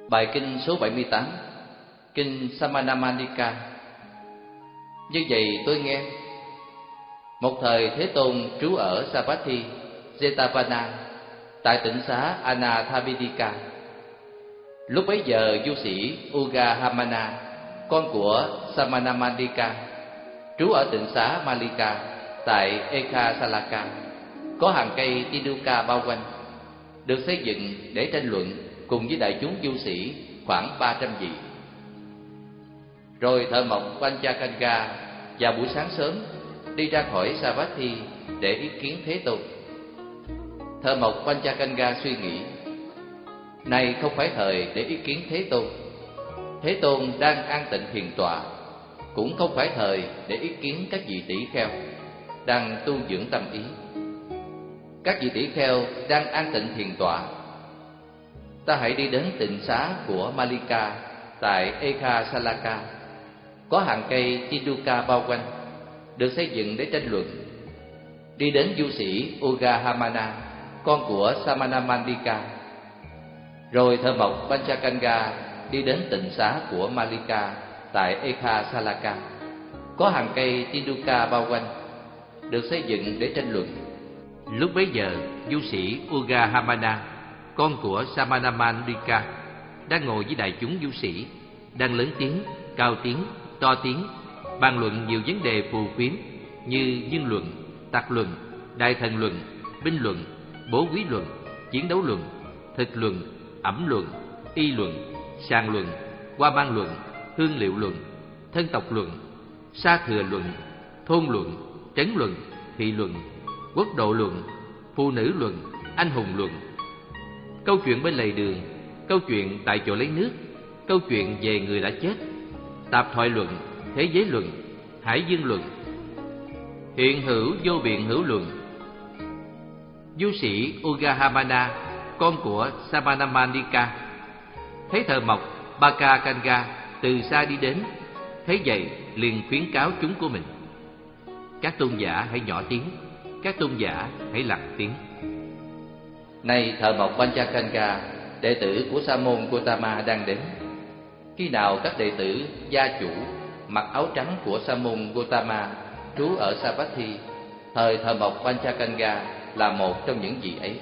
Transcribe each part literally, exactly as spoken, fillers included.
Bài kinh số bảy mươi tám, kinh Samanamandika. Như vậy tôi nghe, một thời Thế Tôn trú ở Savatthi, Jetavana, tại tỉnh xá Anathapindika. Lúc bấy giờ du sĩ Ugahamana, con của Samanamandika, trú ở tỉnh xá Malika tại Ekhasalaka, có hàng cây Tiduka bao quanh, được xây dựng để tranh luận cùng với đại chúng du sĩ khoảng ba trăm vị. Rồi thợ mộc Panchakanga vào buổi sáng sớm đi ra khỏi Savatthi để ý kiến Thế Tôn. Thợ mộc Panchakanga suy nghĩ, này không phải thời để ý kiến Thế Tôn. Thế Tôn đang an tịnh thiền tọa, cũng không phải thời để ý kiến các vị tỷ kheo đang tu dưỡng tâm ý. Các vị tỷ kheo đang an tịnh thiền tọa. Ta hãy đi đến tịnh xá của Malika tại Ekhasalaka, có hàng cây Tiduka bao quanh, được xây dựng để tranh luận. Đi đến du sĩ Ugahamana, con của Samanamandika. Rồi thợ mộc Panchakanga đi đến tịnh xá của Malika tại Ekhasalaka, có hàng cây Tiduka bao quanh, được xây dựng để tranh luận. Lúc bấy giờ du sĩ Ugahamana, con của Samanamandika, đang ngồi với đại chúng du sĩ, đang lớn tiếng, cao tiếng, to tiếng, bàn luận nhiều vấn đề phù phiếm như dương luận, tặc luận, đại thần luận, binh luận, bố quý luận, chiến đấu luận, thực luận, ẩm luận, y luận, sàng luận, hoa ban luận, hương liệu luận, thân tộc luận, sa thừa luận, thôn luận, trấn luận, thị luận, quốc độ luận, phụ nữ luận, anh hùng luận, câu chuyện bên lề đường, câu chuyện tại chỗ lấy nước, câu chuyện về người đã chết, tạp thoại luận, thế giới luận, hải dương luận, hiện hữu vô biện hữu luận. Du sĩ Ugahamana, con của Samanamandika, thấy thợ mộc Pakakanga từ xa đi đến, thấy vậy liền khuyến cáo chúng của mình: các tôn giả hãy nhỏ tiếng, các tôn giả hãy lặng tiếng. Này thợ mộc Panchakanga, đệ tử của Sa môn Gotama đang đến. Khi nào các đệ tử gia chủ mặc áo trắng của Sa môn Gotama trú ở Savatthi, thời thợ mộc Panchakanga là một trong những vị ấy.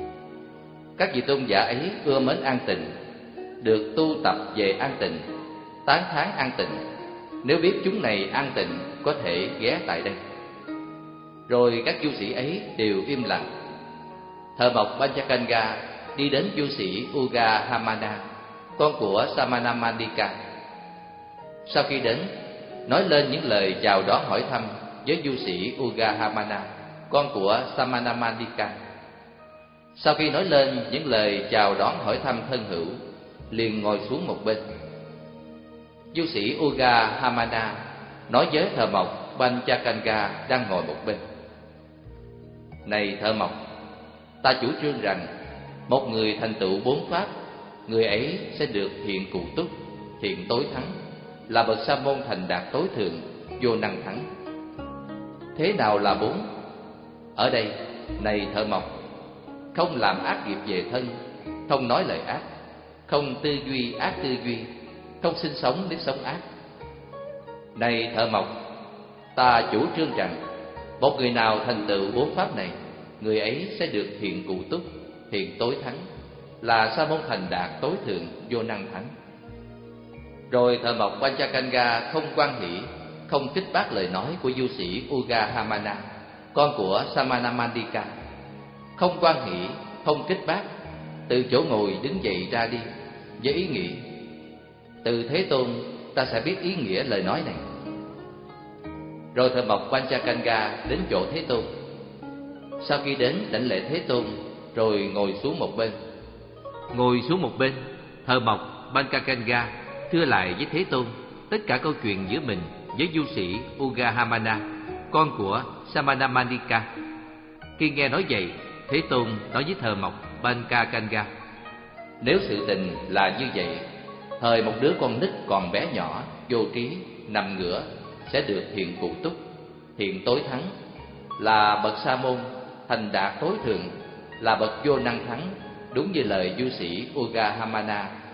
Các vị tôn giả ấy ưa mến an tịnh, được tu tập về an tịnh, tán thán an tịnh. Nếu biết chúng này an tịnh, có thể ghé tại đây. Rồi các du sĩ ấy đều im lặng. Thợ mộc Panchakanga đi đến du sĩ Ugahamana, con của Samanamandika. Sau khi đến, nói lên những lời chào đón hỏi thăm với du sĩ Ugahamana, con của Samanamandika. Sau khi nói lên những lời chào đón hỏi thăm thân hữu, liền ngồi xuống một bên. Du sĩ Ugahamana nói với thợ mộc Panchakanga đang ngồi một bên: này thợ mộc, ta chủ trương rằng một người thành tựu bốn pháp, người ấy sẽ được hiện cụ túc, hiện tối thắng, là bậc sa môn thành đạt tối thượng, vô năng thắng. Thế nào là bốn? Ở đây, này thợ mộc, không làm ác nghiệp về thân, không nói lời ác, không tư duy ác tư duy, không sinh sống để sống ác. Này thợ mộc, ta chủ trương rằng một người nào thành tựu bốn pháp này, người ấy sẽ được hiện cụ túc, hiện tối thắng, là sa môn thành đạt tối thượng, vô năng thắng. Rồi thợ mộc Panchakanga không quan hỷ, không kích bác lời nói của du sĩ Ugahamana, con của Samanamandika. Không quan hỷ, không kích bác, từ chỗ ngồi đứng dậy ra đi, với ý nghĩ: từ Thế Tôn ta sẽ biết ý nghĩa lời nói này. Rồi thợ mộc Panchakanga đến chỗ Thế Tôn. Sau khi đến đảnh lễ Thế Tôn, rồi ngồi xuống một bên. Ngồi xuống một bên, thợ mộc Panchakanga thưa lại với Thế Tôn tất cả câu chuyện giữa mình với du sĩ Ugahamana, con của Samanamandika. Khi nghe nói vậy, Thế Tôn nói với thợ mộc Panchakanga: nếu sự tình là như vậy, thời một đứa con nít còn bé nhỏ, vô trí, nằm ngửa sẽ được hiện cụ túc, hiện tối thắng, là bậc sa môn thành đạt tối thượng, là bậc vô năng thắng, đúng như lời du sĩ Ugahamana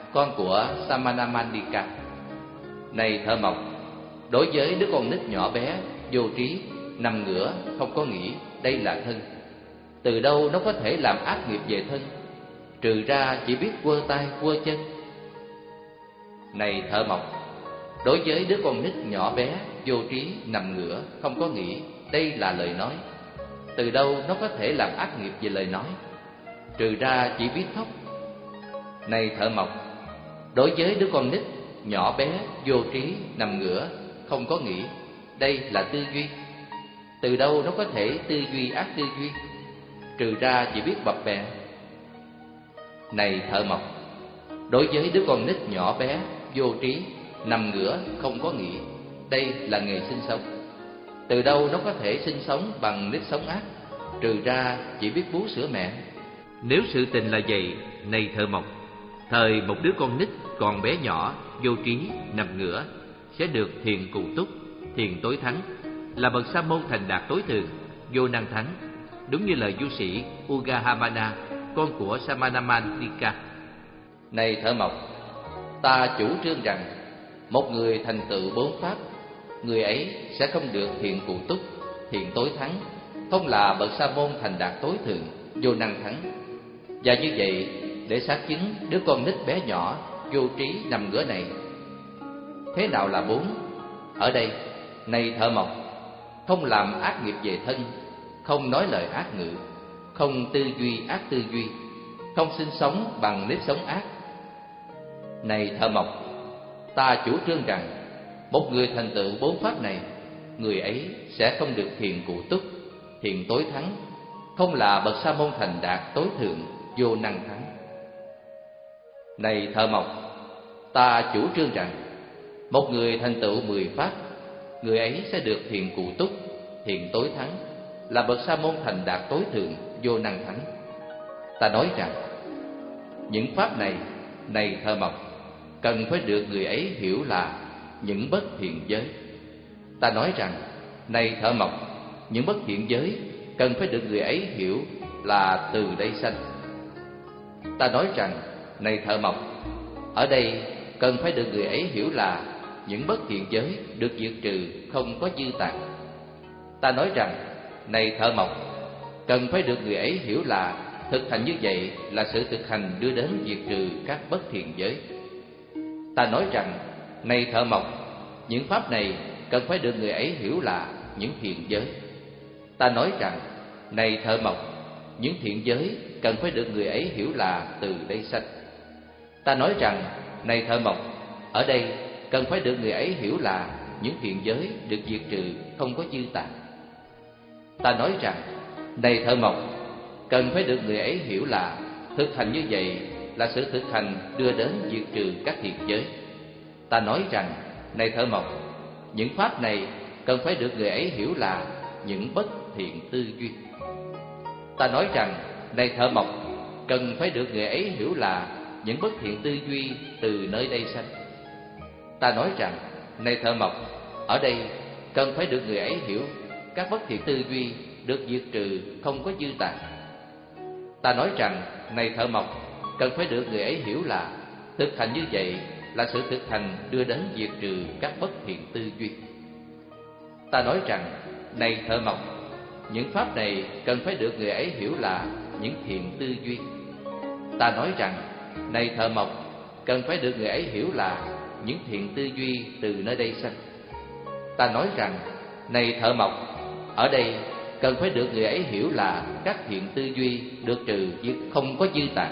con của Samanamandika. Này thợ mộc, đối với đứa con nít nhỏ bé, vô trí, nằm ngửa, không có nghĩ đây là thân, từ đâu nó có thể làm ác nghiệp về thân, trừ ra chỉ biết quơ tay quơ chân. Này thợ mộc, đối với đứa con nít nhỏ bé, vô trí, nằm ngửa, không có nghĩ đây là lời nói, từ đâu nó có thể làm ác nghiệp về lời nói, trừ ra chỉ biết khóc. Này thợ mộc, đối với đứa con nít nhỏ bé, vô trí, nằm ngửa, không có nghĩ đây là tư duy, từ đâu nó có thể tư duy ác tư duy, trừ ra chỉ biết bập bẹ. Này thợ mộc, đối với đứa con nít nhỏ bé, vô trí, nằm ngửa, không có nghĩ đây là nghề sinh sống, từ đâu nó có thể sinh sống bằng nếp sống ác, trừ ra chỉ biết bú sữa mẹ. Nếu sự tình là vậy, này thợ mộc, thời một đứa con nít còn bé nhỏ, vô trí, nằm ngửa sẽ được thiền cụ túc, thiền tối thắng, là bậc sa môn thành đạt tối thượng, vô năng thắng, đúng như lời du sĩ Ugahamana, con của Samanamandika. Này thợ mộc, ta chủ trương rằng một người thành tựu bốn pháp, người ấy sẽ không được thiền cụ túc, thiền tối thắng, không là bậc sa môn thành đạt tối thượng, vô năng thắng. Và như vậy, để xác chứng đứa con nít bé nhỏ, vô trí, nằm ngửa này, thế nào là bốn? Ở đây, này thợ mộc, không làm ác nghiệp về thân, không nói lời ác ngữ, không tư duy ác tư duy, không sinh sống bằng nếp sống ác. Này thợ mộc, ta chủ trương rằng một người thành tựu bốn pháp này, người ấy sẽ không được thiền cụ túc, thiền tối thắng, không là bậc sa môn thành đạt tối thượng, vô năng thắng. Này thợ mộc, ta chủ trương rằng một người thành tựu mười pháp, người ấy sẽ được thiền cụ túc, thiền tối thắng, là bậc sa môn thành đạt tối thượng, vô năng thắng. Ta nói rằng những pháp này, này thợ mộc, cần phải được người ấy hiểu là những bất thiện giới. Ta nói rằng, này thợ mộc, những bất thiện giới cần phải được người ấy hiểu là từ đây sanh. Ta nói rằng, này thợ mộc, ở đây cần phải được người ấy hiểu là những bất thiện giới được diệt trừ, không có dư tàn. Ta nói rằng, này thợ mộc, cần phải được người ấy hiểu là thực hành như vậy là sự thực hành đưa đến diệt trừ các bất thiện giới. Ta nói rằng, này thợ mộc, những pháp này cần phải được người ấy hiểu là những thiện giới. Ta nói rằng, này thợ mộc, những thiện giới cần phải được người ấy hiểu là từ đây sanh. Ta nói rằng, này thợ mộc, ở đây cần phải được người ấy hiểu là những thiện giới được diệt trừ, không có dư tàn. Ta nói rằng, này thợ mộc, cần phải được người ấy hiểu là thực hành như vậy là sự thực hành đưa đến diệt trừ các thiện giới. Ta nói rằng, này thợ mộc, những pháp này cần phải được người ấy hiểu là những bất thiện tư duy. Ta nói rằng, này thợ mộc, cần phải được người ấy hiểu là những bất thiện tư duy từ nơi đây sanh. Ta nói rằng, này thợ mộc, ở đây cần phải được người ấy hiểu các bất thiện tư duy được diệt trừ, không có dư tàn. Ta nói rằng, này thợ mộc, cần phải được người ấy hiểu là thực hành như vậy là sự thực hành đưa đến diệt trừ các bất thiện tư duy. Ta nói rằng, này thợ mộc, những pháp này cần phải được người ấy hiểu là những thiện tư duy. Ta nói rằng, này thợ mộc, cần phải được người ấy hiểu là những thiện tư duy từ nơi đây sanh. Ta nói rằng, này thợ mộc, ở đây cần phải được người ấy hiểu là các thiện tư duy được trừ diệt, không có dư tàn.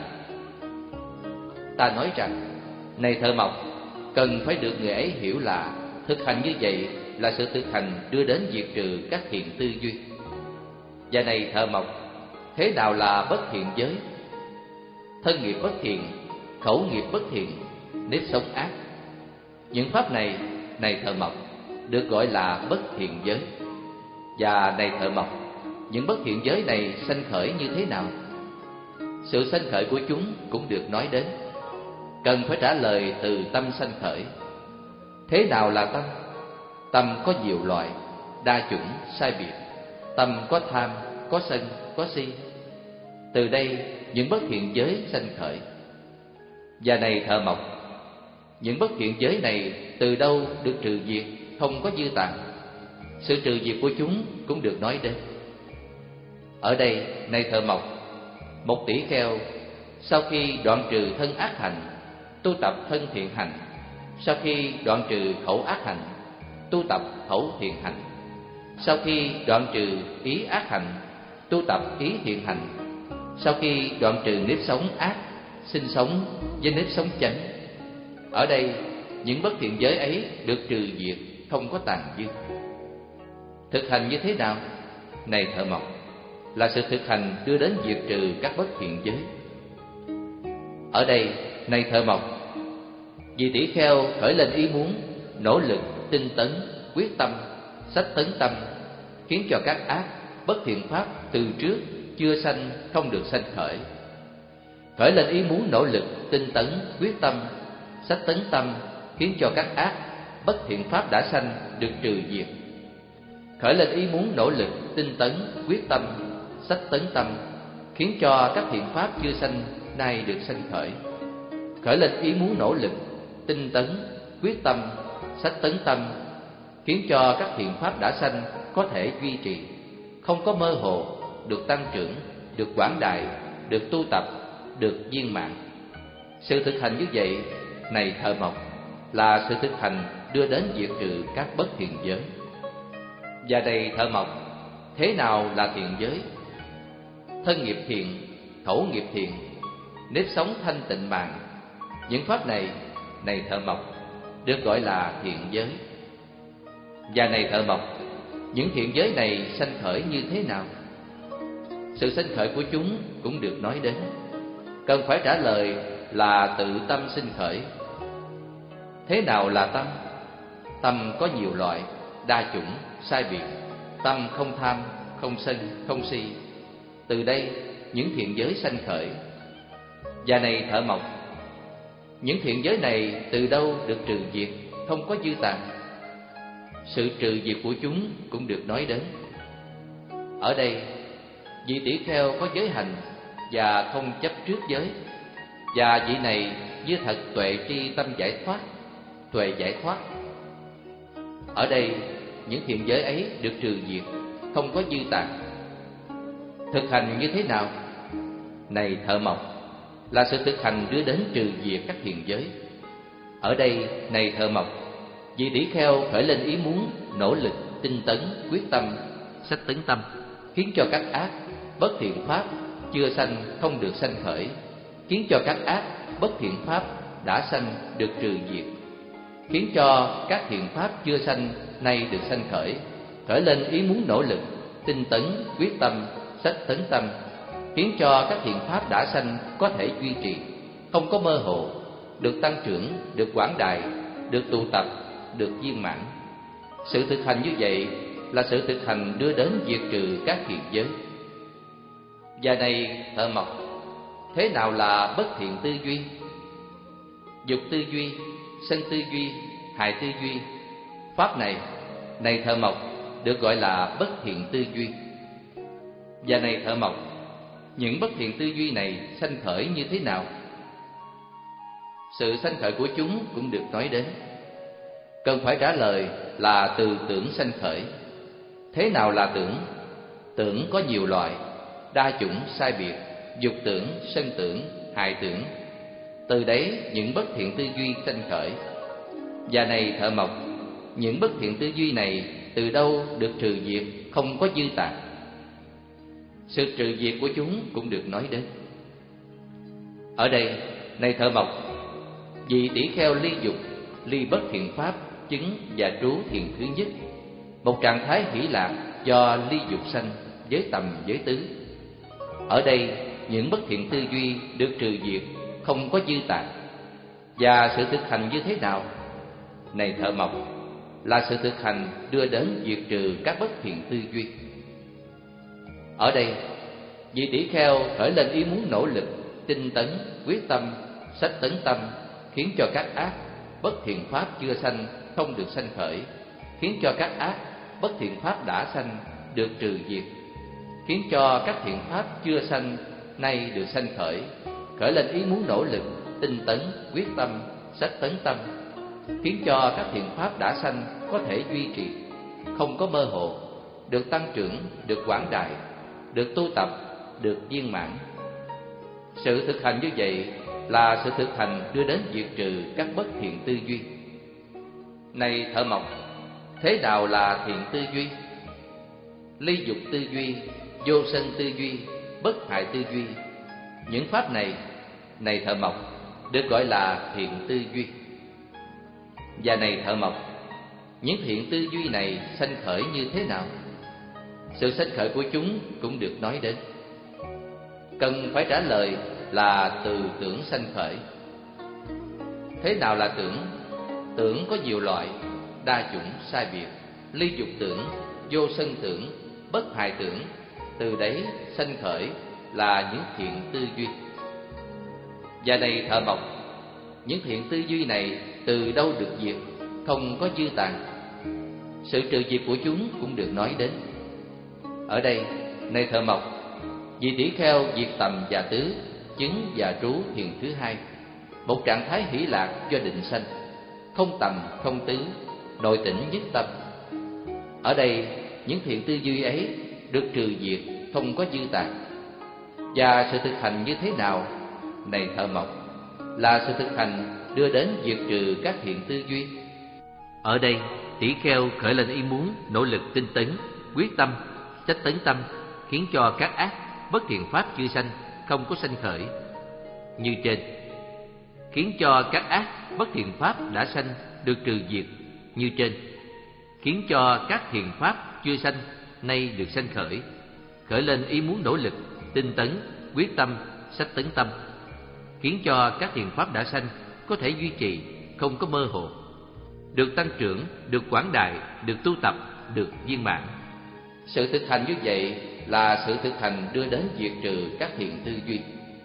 Ta nói rằng, này thợ mộc, cần phải được người ấy hiểu là thực hành như vậy là sự thực hành đưa đến diệt trừ các thiện tư duy. Và này thợ mộc, thế nào là bất thiện giới? Thân nghiệp bất thiện, khẩu nghiệp bất thiện, nếp sống ác. Những pháp này, này thợ mộc, được gọi là bất thiện giới. Và này thợ mộc, những bất thiện giới này sanh khởi như thế nào? Sự sanh khởi của chúng cũng được nói đến. Cần phải trả lời từ tâm sanh khởi. Thế nào là tâm? Tâm có nhiều loại, đa chủng, sai biệt. Tâm có tham, có sân, có si. Từ đây những bất thiện giới sanh khởi. Và này thợ mộc, những bất thiện giới này từ đâu được trừ diệt, không có dư tàn. Sự trừ diệt của chúng cũng được nói đến. Ở đây, này thợ mộc, một tỷ kheo sau khi đoạn trừ thân ác hành, tu tập thân thiện hành. Sau khi đoạn trừ khẩu ác hành, tu tập khẩu thiện hành. Sau khi đoạn trừ ý ác hành, tu tập ý thiện hành. Sau khi đoạn trừ nếp sống ác, sinh sống với nếp sống chánh. Ở đây, những bất thiện giới ấy được trừ diệt, không có tàn dư. Thực hành như thế nào? Này thợ mộc, là sự thực hành đưa đến diệt trừ các bất thiện giới. Ở đây, này thợ mộc, vì tỷ kheo khởi lên ý muốn, nỗ lực, tinh tấn, quyết tâm, sách tấn tâm, khiến cho các ác, bất thiện pháp từ trước chưa sanh không được sanh khởi. Khởi lên ý muốn nỗ lực, tinh tấn, quyết tâm, sách tấn tâm, khiến cho các ác, bất thiện pháp đã sanh được trừ diệt. Khởi lên ý muốn nỗ lực, tinh tấn, quyết tâm, sách tấn tâm, khiến cho các thiện pháp chưa sanh nay được sanh khởi. Khởi lên ý muốn nỗ lực, tinh tấn, quyết tâm, sách tấn tâm, khiến cho các thiện pháp đã sanh có thể duy trì, không có mơ hồ, được tăng trưởng, được quảng đại, được tu tập, được viên mãn. Sự thực hành như vậy, này thợ mộc, là sự thực hành đưa đến diệt trừ các bất thiện giới. Và đây thợ mộc, thế nào là thiện giới? Thân nghiệp thiện, khẩu nghiệp thiện, nếp sống thanh tịnh mạng. Những pháp này, này thợ mộc, được gọi là thiện giới. Và này thợ mộc, những thiện giới này sanh khởi như thế nào? Sự sanh khởi của chúng cũng được nói đến. Cần phải trả lời là tự tâm sinh khởi. Thế nào là tâm? Tâm có nhiều loại, đa chủng, sai biệt. Tâm không tham, không sân, không si. Từ đây, những thiện giới sanh khởi. Và này thợ mộc, những thiện giới này từ đâu được trừ diệt, không có dư tàn. Sự trừ diệt của chúng cũng được nói đến. Ở đây, vị tỷ kheo có giới hành và không chấp trước giới, và vị này với thật tuệ tri tâm giải thoát, tuệ giải thoát. Ở đây, những thiện giới ấy được trừ diệt, không có dư tàn. Thực hành như thế nào? Này thợ mộc, là sự thực hành đưa đến trừ diệt các thiện giới. Ở đây, này thợ mộc, vị tỷ kheo khởi lên ý muốn, nỗ lực, tinh tấn, quyết tâm, sách tấn tâm, khiến cho các ác, bất thiện pháp chưa sanh không được sanh khởi, khiến cho các ác, bất thiện pháp đã sanh được trừ diệt, khiến cho các thiện pháp chưa sanh nay được sanh khởi. Khởi lên ý muốn nỗ lực, tinh tấn, quyết tâm, sách tấn tâm, khiến cho các thiện pháp đã sanh có thể duy trì, không có mơ hồ, được tăng trưởng, được quảng đại, được tụ tập, được viên mãn. Sự thực hành như vậy là sự thực hành đưa đến diệt trừ các thiện giới. Và này thợ mộc, thế nào là bất thiện tư duy? Dục tư duy, sân tư duy, hại tư duy. Pháp này, này thợ mộc, được gọi là bất thiện tư duy. Và này thợ mộc, những bất thiện tư duy này sanh khởi như thế nào? Sự sanh khởi của chúng cũng được nói đến. Cần phải trả lời là từ tưởng sanh khởi. Thế nào là tưởng? Tưởng có nhiều loại, đa chủng sai biệt, dục tưởng, sân tưởng, hại tưởng. Từ đấy những bất thiện tư duy sanh khởi. Và này thợ mộc, những bất thiện tư duy này từ đâu được trừ diệt, không có dư tàn. Sự trừ diệt của chúng cũng được nói đến. Ở đây, này thợ mộc, vị tỷ kheo ly dục, ly bất thiện pháp, chứng và trú thiền thứ nhất, một trạng thái hỷ lạc do ly dục sanh với tầm giới tứ. Ở đây, những bất thiện tư duy được trừ diệt, không có dư tàn. Và sự thực hành như thế nào? Này thợ mộc, là sự thực hành đưa đến diệt trừ các bất thiện tư duy. Ở đây, vị tỷ kheo khởi lên ý muốn nỗ lực, tinh tấn, quyết tâm, sách tấn tâm, khiến cho các ác, bất thiện pháp chưa sanh không được sanh khởi, khiến cho các ác, bất thiện pháp đã sanh được trừ diệt, khiến cho các thiện pháp chưa sanh nay được sanh khởi. Khởi lên ý muốn nỗ lực, tinh tấn, quyết tâm, sách tấn tâm, khiến cho các thiện pháp đã sanh có thể duy trì, không có mơ hồ, được tăng trưởng, được quảng đại, được tu tập, được viên mãn. Sự thực hành như vậy là sự thực hành đưa đến diệt trừ các bất thiện tư duy. Này thợ mộc, thế nào là thiện tư duy? Ly dục tư duy, vô sân tư duy, bất hại tư duy. Những pháp này, này thợ mộc, được gọi là thiện tư duy. Và này thợ mộc, những thiện tư duy này sanh khởi như thế nào? Sự sanh khởi của chúng cũng được nói đến. Cần phải trả lời là từ tưởng sanh khởi. Thế nào là tưởng? Tưởng có nhiều loại, đa chủng sai biệt. Ly dục tưởng, vô sân tưởng, bất hại tưởng, từ đấy sanh khởi là những thiện tư duy. Và này thợ mộc, những thiện tư duy này từ đâu được diệt, không có dư tàn. Sự trừ diệt của chúng cũng được nói đến. Ở đây, này thợ mộc, vị tỷ kheo diệt tầm và tứ, chứng và trú thiền thứ hai, một trạng thái hỷ lạc do định sanh, không tầm không tứ, nội tỉnh nhất tâm. Ở đây, những thiện tư duy ấy được trừ diệt, không có dư tàn. Và sự thực hành như thế nào, này thợ mộc, là sự thực hành đưa đến diệt trừ các thiện tư duy. Ở đây, tỷ kheo khởi lên ý muốn, nỗ lực tinh tấn, quyết tâm, sách tấn tâm, khiến cho các ác, bất thiện pháp chưa sanh, không có sanh khởi. Như trên, khiến cho các ác, bất thiện pháp đã sanh, được trừ diệt. Như trên, khiến cho các thiện pháp chưa sanh, nay được sanh khởi. Khởi lên ý muốn nỗ lực, tinh tấn, quyết tâm, sách tấn tâm, khiến cho các thiện pháp đã sanh có thể duy trì, không có mơ hồ, được tăng trưởng, được quảng đại, được tu tập, được viên mãn. Sự thực hành như vậy là sự thực hành đưa đến diệt trừ các thiện tư duy.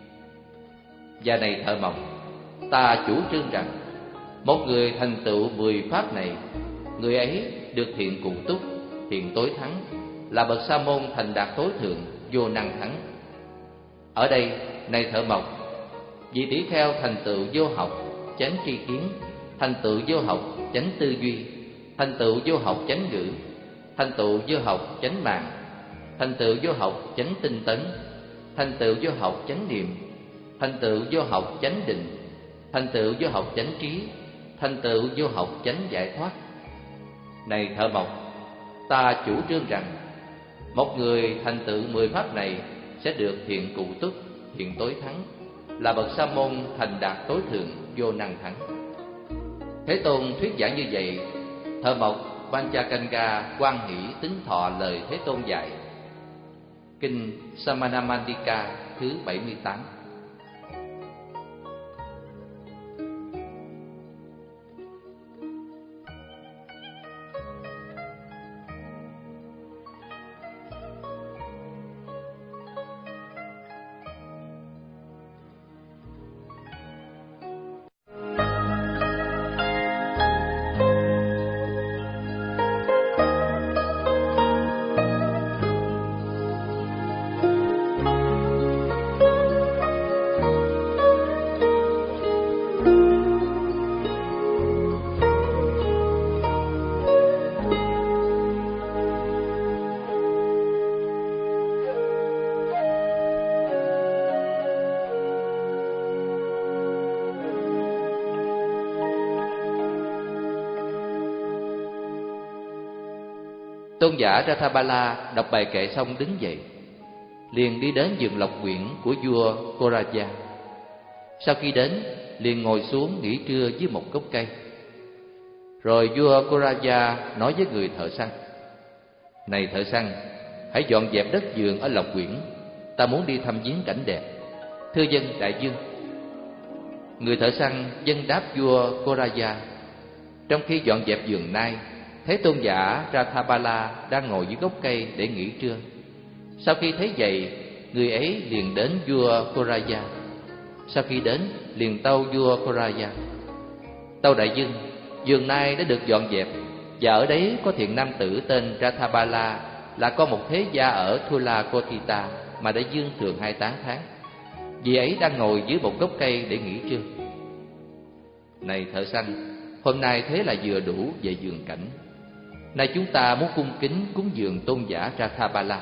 Và này thợ mộc, ta chủ trương rằng một người thành tựu mười pháp này, người ấy được thiện cụ túc, thiện tối thắng, là bậc sa môn thành đạt tối thượng, vô năng thắng. Ở đây, này thợ mộc, vị tỷ kheo thành tựu vô học, chánh tri kiến, thành tựu vô học, chánh tư duy, thành tựu vô học, chánh ngữ, thành tựu vô học, chánh mạng, thành tựu vô học, chánh tinh tấn, thành tựu vô học, chánh niệm, thành tựu vô học, chánh định, thành tựu vô học, chánh trí, thành tựu vô học, chánh giải thoát. Này thợ mộc, ta chủ trương rằng một người thành tựu mười pháp này sẽ được thiện cụ túc, thiện tối thắng, là bậc sa môn thành đạt tối thượng, vô năng thắng. Thế Tôn thuyết giảng như vậy, thợ mộc Panchakanga hoan hỷ tín thọ lời Thế Tôn dạy. Kinh Samanamandika thứ bảy mươi tám. Tôn giả Rathabala đọc bài kệ xong đứng dậy, liền đi đến vườn lộc quyển của vua Koraja. Sau khi đến, liền ngồi xuống nghỉ trưa dưới một gốc cây. Rồi vua Koraja nói với người thợ săn: Này thợ săn, hãy dọn dẹp đất vườn ở lộc quyển, ta muốn đi thăm viếng cảnh đẹp. Thưa dân đại vương. Người thợ săn vâng đáp vua Koraja. Trong khi dọn dẹp vườn nai, Thế Tôn giả Rathabala đang ngồi dưới gốc cây để nghỉ trưa. Sau khi thấy vậy, người ấy liền đến vua Koraja. Sau khi đến, liền tâu vua Koraja: Tâu đại vương, vườn nai đã được dọn dẹp, và ở đấy có thiện nam tử tên Rathabala, là con một thế gia ở Thulakotita mà đã vương thường hai tán tháng. Vì ấy đang ngồi dưới một gốc cây để nghỉ trưa. Này thợ săn, hôm nay thế là vừa đủ về vườn cảnh. Nay chúng ta muốn cung kính cúng dường tôn giả Rathabala.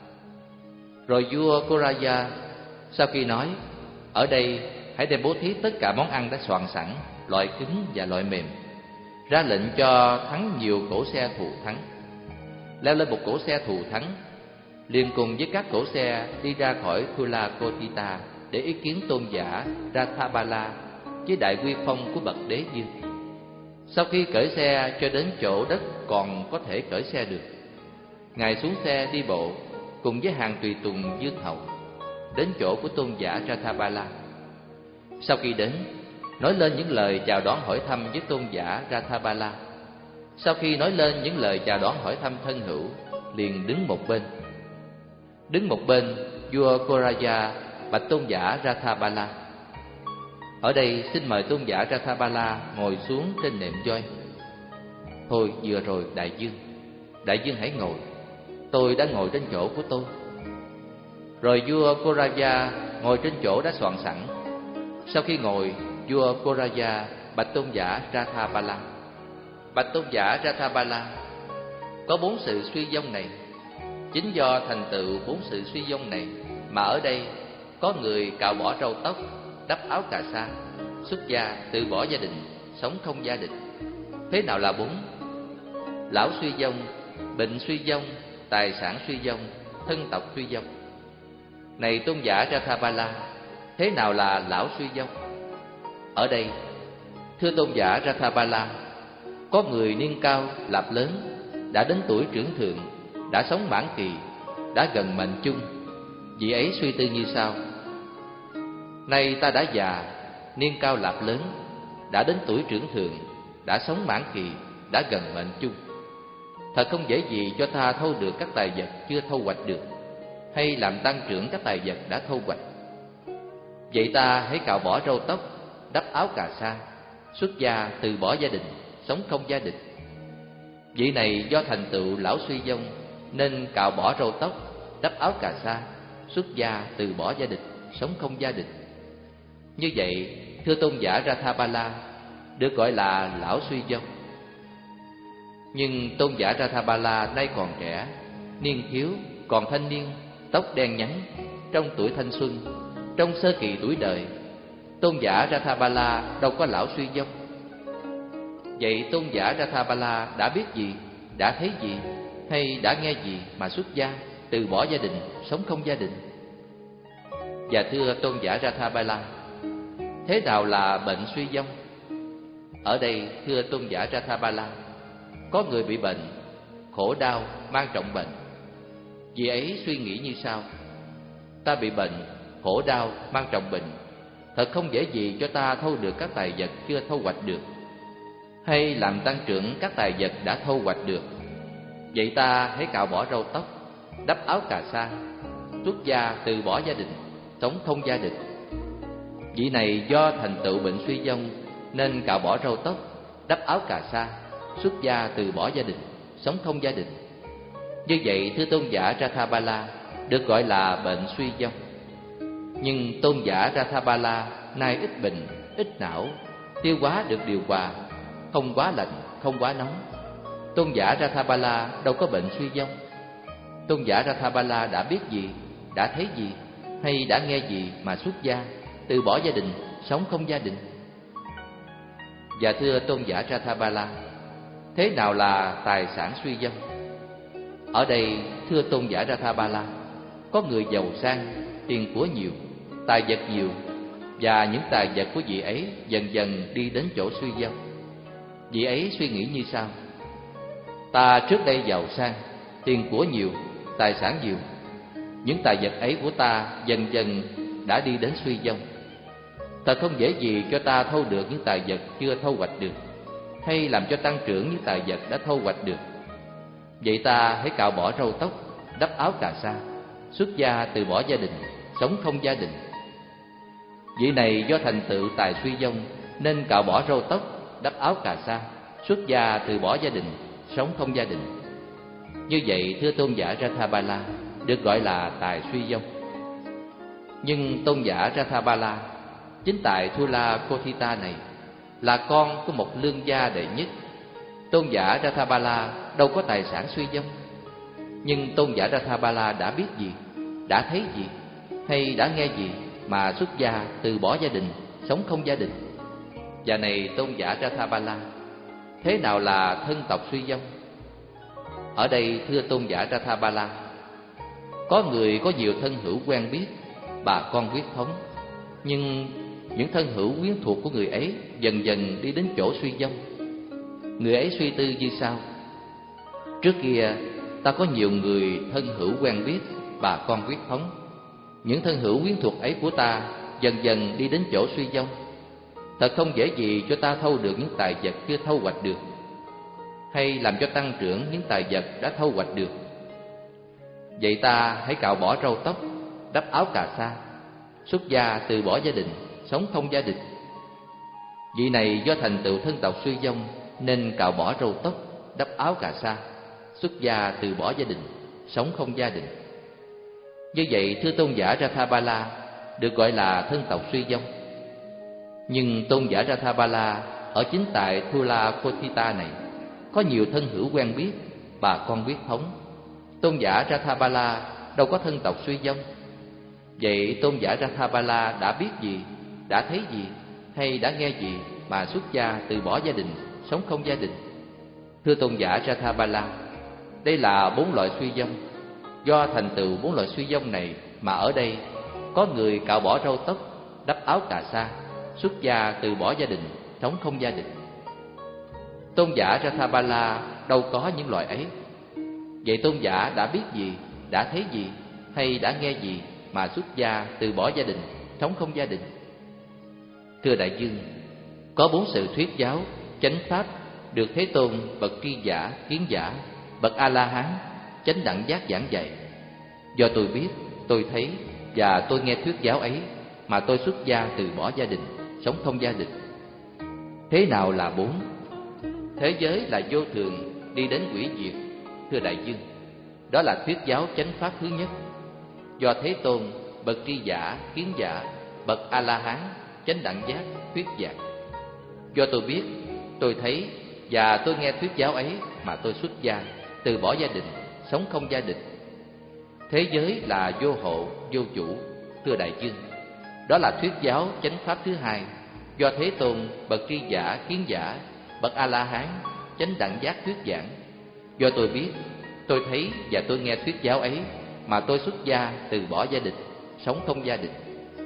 Rồi vua Koraya sau khi nói, ở đây hãy đem bố thí tất cả món ăn đã soạn sẵn, loại cứng và loại mềm, ra lệnh cho thắng nhiều cỗ xe thù thắng, leo lên một cỗ xe thù thắng, liền cùng với các cỗ xe đi ra khỏi Thulakotita để ý kiến tôn giả Rathabala với đại uy phong của bậc đế vương. Sau khi cởi xe cho đến chỗ đất còn có thể cởi xe được, ngài xuống xe đi bộ cùng với hàng tùy tùng vương hầu đến chỗ của tôn giả Rathabala. Sau khi đến, nói lên những lời chào đón hỏi thăm với tôn giả Rathabala. Sau khi nói lên những lời chào đón hỏi thăm thân hữu, liền đứng một bên. Đứng một bên, vua Koraya bạch tôn giả Rathabala: ở đây xin mời tôn giả Rathabala ngồi xuống trên nệm voi. Thôi vừa rồi đại vương, đại vương hãy ngồi, tôi đã ngồi trên chỗ của tôi. Rồi vua Koraya ngồi trên chỗ đã soạn sẵn. Sau khi ngồi, vua Koraya bạch tôn giả Rathabala: bạch tôn giả Rathabala, có bốn sự suy vong này. Chính do thành tựu bốn sự suy vong này mà ở đây có người cạo bỏ râu tóc, đắp áo cà sa, xuất gia, từ bỏ gia đình, sống không gia đình. Thế nào là bốn? Lão suy vong, bệnh suy vong, tài sản suy vong, thân tộc suy vong. Này tôn giả Rathabala, thế nào là lão suy vong? Ở đây, thưa tôn giả Rathabala, có người niên cao, lạp lớn, đã đến tuổi trưởng thượng, đã sống mãn kỳ, đã gần mệnh chung. Vị ấy suy tư như sau: nay ta đã già, niên cao lạp lớn, đã đến tuổi trưởng thượng, đã sống mãn kỳ, đã gần mệnh chung. Thật không dễ gì cho ta thâu được các tài vật chưa thâu hoạch được, hay làm tăng trưởng các tài vật đã thâu hoạch. Vậy ta hãy cạo bỏ râu tóc, đắp áo cà sa, xuất gia, từ bỏ gia đình, sống không gia đình. Vị này do thành tựu lão suy vong nên cạo bỏ râu tóc, đắp áo cà sa, xuất gia, từ bỏ gia đình, sống không gia đình. Như vậy, thưa tôn giả Rathabala, được gọi là lão suy vong. Nhưng tôn giả Rathabala nay còn trẻ, niên thiếu, còn thanh niên, tóc đen nhánh, trong tuổi thanh xuân, trong sơ kỳ tuổi đời. Tôn giả Rathabala đâu có lão suy vong. Vậy tôn giả Rathabala đã biết gì, đã thấy gì, hay đã nghe gì mà xuất gia, từ bỏ gia đình, sống không gia đình? Và thưa tôn giả Rathabala, thế nào là bệnh suy vong? Ở đây thưa tôn giả Rathabala, có người bị bệnh, khổ đau, mang trọng bệnh. Vị ấy suy nghĩ như sau: ta bị bệnh, khổ đau, mang trọng bệnh, thật không dễ gì cho ta thâu được các tài vật chưa thâu hoạch được, hay làm tăng trưởng các tài vật đã thâu hoạch được. Vậy ta hãy cạo bỏ râu tóc, đắp áo cà sa, xuất gia, từ bỏ gia đình, sống không gia đình. Vị này do thành tựu bệnh suy vong nên cạo bỏ râu tóc, đắp áo cà sa, xuất gia, từ bỏ gia đình, sống không gia đình. Như vậy thưa tôn giả Rathabala, được gọi là bệnh suy vong. Nhưng tôn giả Rathabala nay ít bệnh, ít não, tiêu hóa được điều hòa, không quá lạnh, không quá nóng. Tôn giả Rathabala đâu có bệnh suy vong. Tôn giả Rathabala đã biết gì, đã thấy gì, hay đã nghe gì mà xuất gia, từ bỏ gia đình, sống không gia đình? Và thưa tôn giả Rathabala, thế nào là tài sản suy vong? Ở đây thưa tôn giả Rathabala, có người giàu sang, tiền của nhiều, tài vật nhiều, và những tài vật của vị ấy dần dần đi đến chỗ suy vong. Vị ấy suy nghĩ như sau: ta trước đây giàu sang, tiền của nhiều, tài sản nhiều, những tài vật ấy của ta dần dần đã đi đến suy vong. Thật không dễ gì cho ta thâu được những tài vật chưa thâu hoạch được, hay làm cho tăng trưởng những tài vật đã thâu hoạch được. Vậy ta hãy cạo bỏ râu tóc, đắp áo cà sa, xuất gia, từ bỏ gia đình, sống không gia đình. Vị này do thành tựu tài suy vong nên cạo bỏ râu tóc, đắp áo cà sa, xuất gia, từ bỏ gia đình, sống không gia đình. Như vậy thưa tôn giả Rathabala, được gọi là tài suy vong. Nhưng tôn giả Rathabala, chính tại Thulakotita này, là con của một lương gia đệ nhất. Tôn giả Rathabala đâu có tài sản suy vong. Nhưng tôn giả Rathabala đã biết gì, đã thấy gì, hay đã nghe gì mà xuất gia từ bỏ gia đình, sống không gia đình? Và này tôn giả Rathabala, thế nào là thân tộc suy vong? Ở đây thưa tôn giả Rathabala, có người có nhiều thân hữu quen biết, bà con huyết thống, nhưng những thân hữu quyến thuộc của người ấy dần dần đi đến chỗ suy vong. Người ấy suy tư như sau: trước kia ta có nhiều người thân hữu quen biết, bà con huyết thống. Những thân hữu quyến thuộc ấy của ta dần dần đi đến chỗ suy vong. Thật không dễ gì cho ta thâu được những tài vật chưa thâu hoạch được, hay làm cho tăng trưởng những tài vật đã thâu hoạch được. Vậy ta hãy cạo bỏ râu tóc, đắp áo cà sa, xuất gia từ bỏ gia đình, sống không gia đình. Vị này do thành tựu thân tộc suy vong nên cạo bỏ râu tóc, đắp áo cà sa, xuất gia từ bỏ gia đình, sống không gia đình. Như vậy thưa tôn giả Rathabala được gọi là thân tộc suy vong. Nhưng tôn giả Rathabala ở chính tại Thula Khotita này có nhiều thân hữu quen biết, bà con huyết thống. Tôn giả Rathabala đâu có thân tộc suy vong. Vậy tôn giả Rathabala đã biết gì, đã thấy gì, hay đã nghe gì mà xuất gia từ bỏ gia đình, sống không gia đình? Thưa tôn giả Rathabala, đây là bốn loại suy vong. Do thành tựu bốn loại suy vong này mà ở đây có người cạo bỏ râu tóc, đắp áo cà sa, xuất gia từ bỏ gia đình, sống không gia đình. Tôn giả Rathabala đâu có những loại ấy. Vậy tôn giả đã biết gì, đã thấy gì, hay đã nghe gì mà xuất gia từ bỏ gia đình, sống không gia đình? Thưa đại dương, có bốn sự thuyết giáo, chánh pháp được Thế Tôn, bậc tri giả, kiến giả, bậc A-la-hán, chánh đẳng giác giảng dạy. Do tôi biết, tôi thấy và tôi nghe thuyết giáo ấy mà tôi xuất gia từ bỏ gia đình, sống không gia đình. Thế nào là bốn? Thế giới là vô thường, đi đến hủy diệt. Thưa đại dương, đó là thuyết giáo chánh pháp thứ nhất. Do Thế Tôn, bậc tri giả, kiến giả, bậc A-la-hán, chánh đẳng giác thuyết giảng. Do tôi biết, tôi thấy và tôi nghe thuyết giáo ấy mà tôi xuất gia từ bỏ gia đình, sống không gia đình. Thế giới là vô hộ, vô chủ. Thưa đại dương, đó là thuyết giáo chánh pháp thứ hai. Do Thế Tôn, bậc tri giả, kiến giả, bậc A-la-hán, chánh đẳng giác thuyết giảng. Do tôi biết, tôi thấy và tôi nghe thuyết giáo ấy mà tôi xuất gia từ bỏ gia đình, sống không gia đình.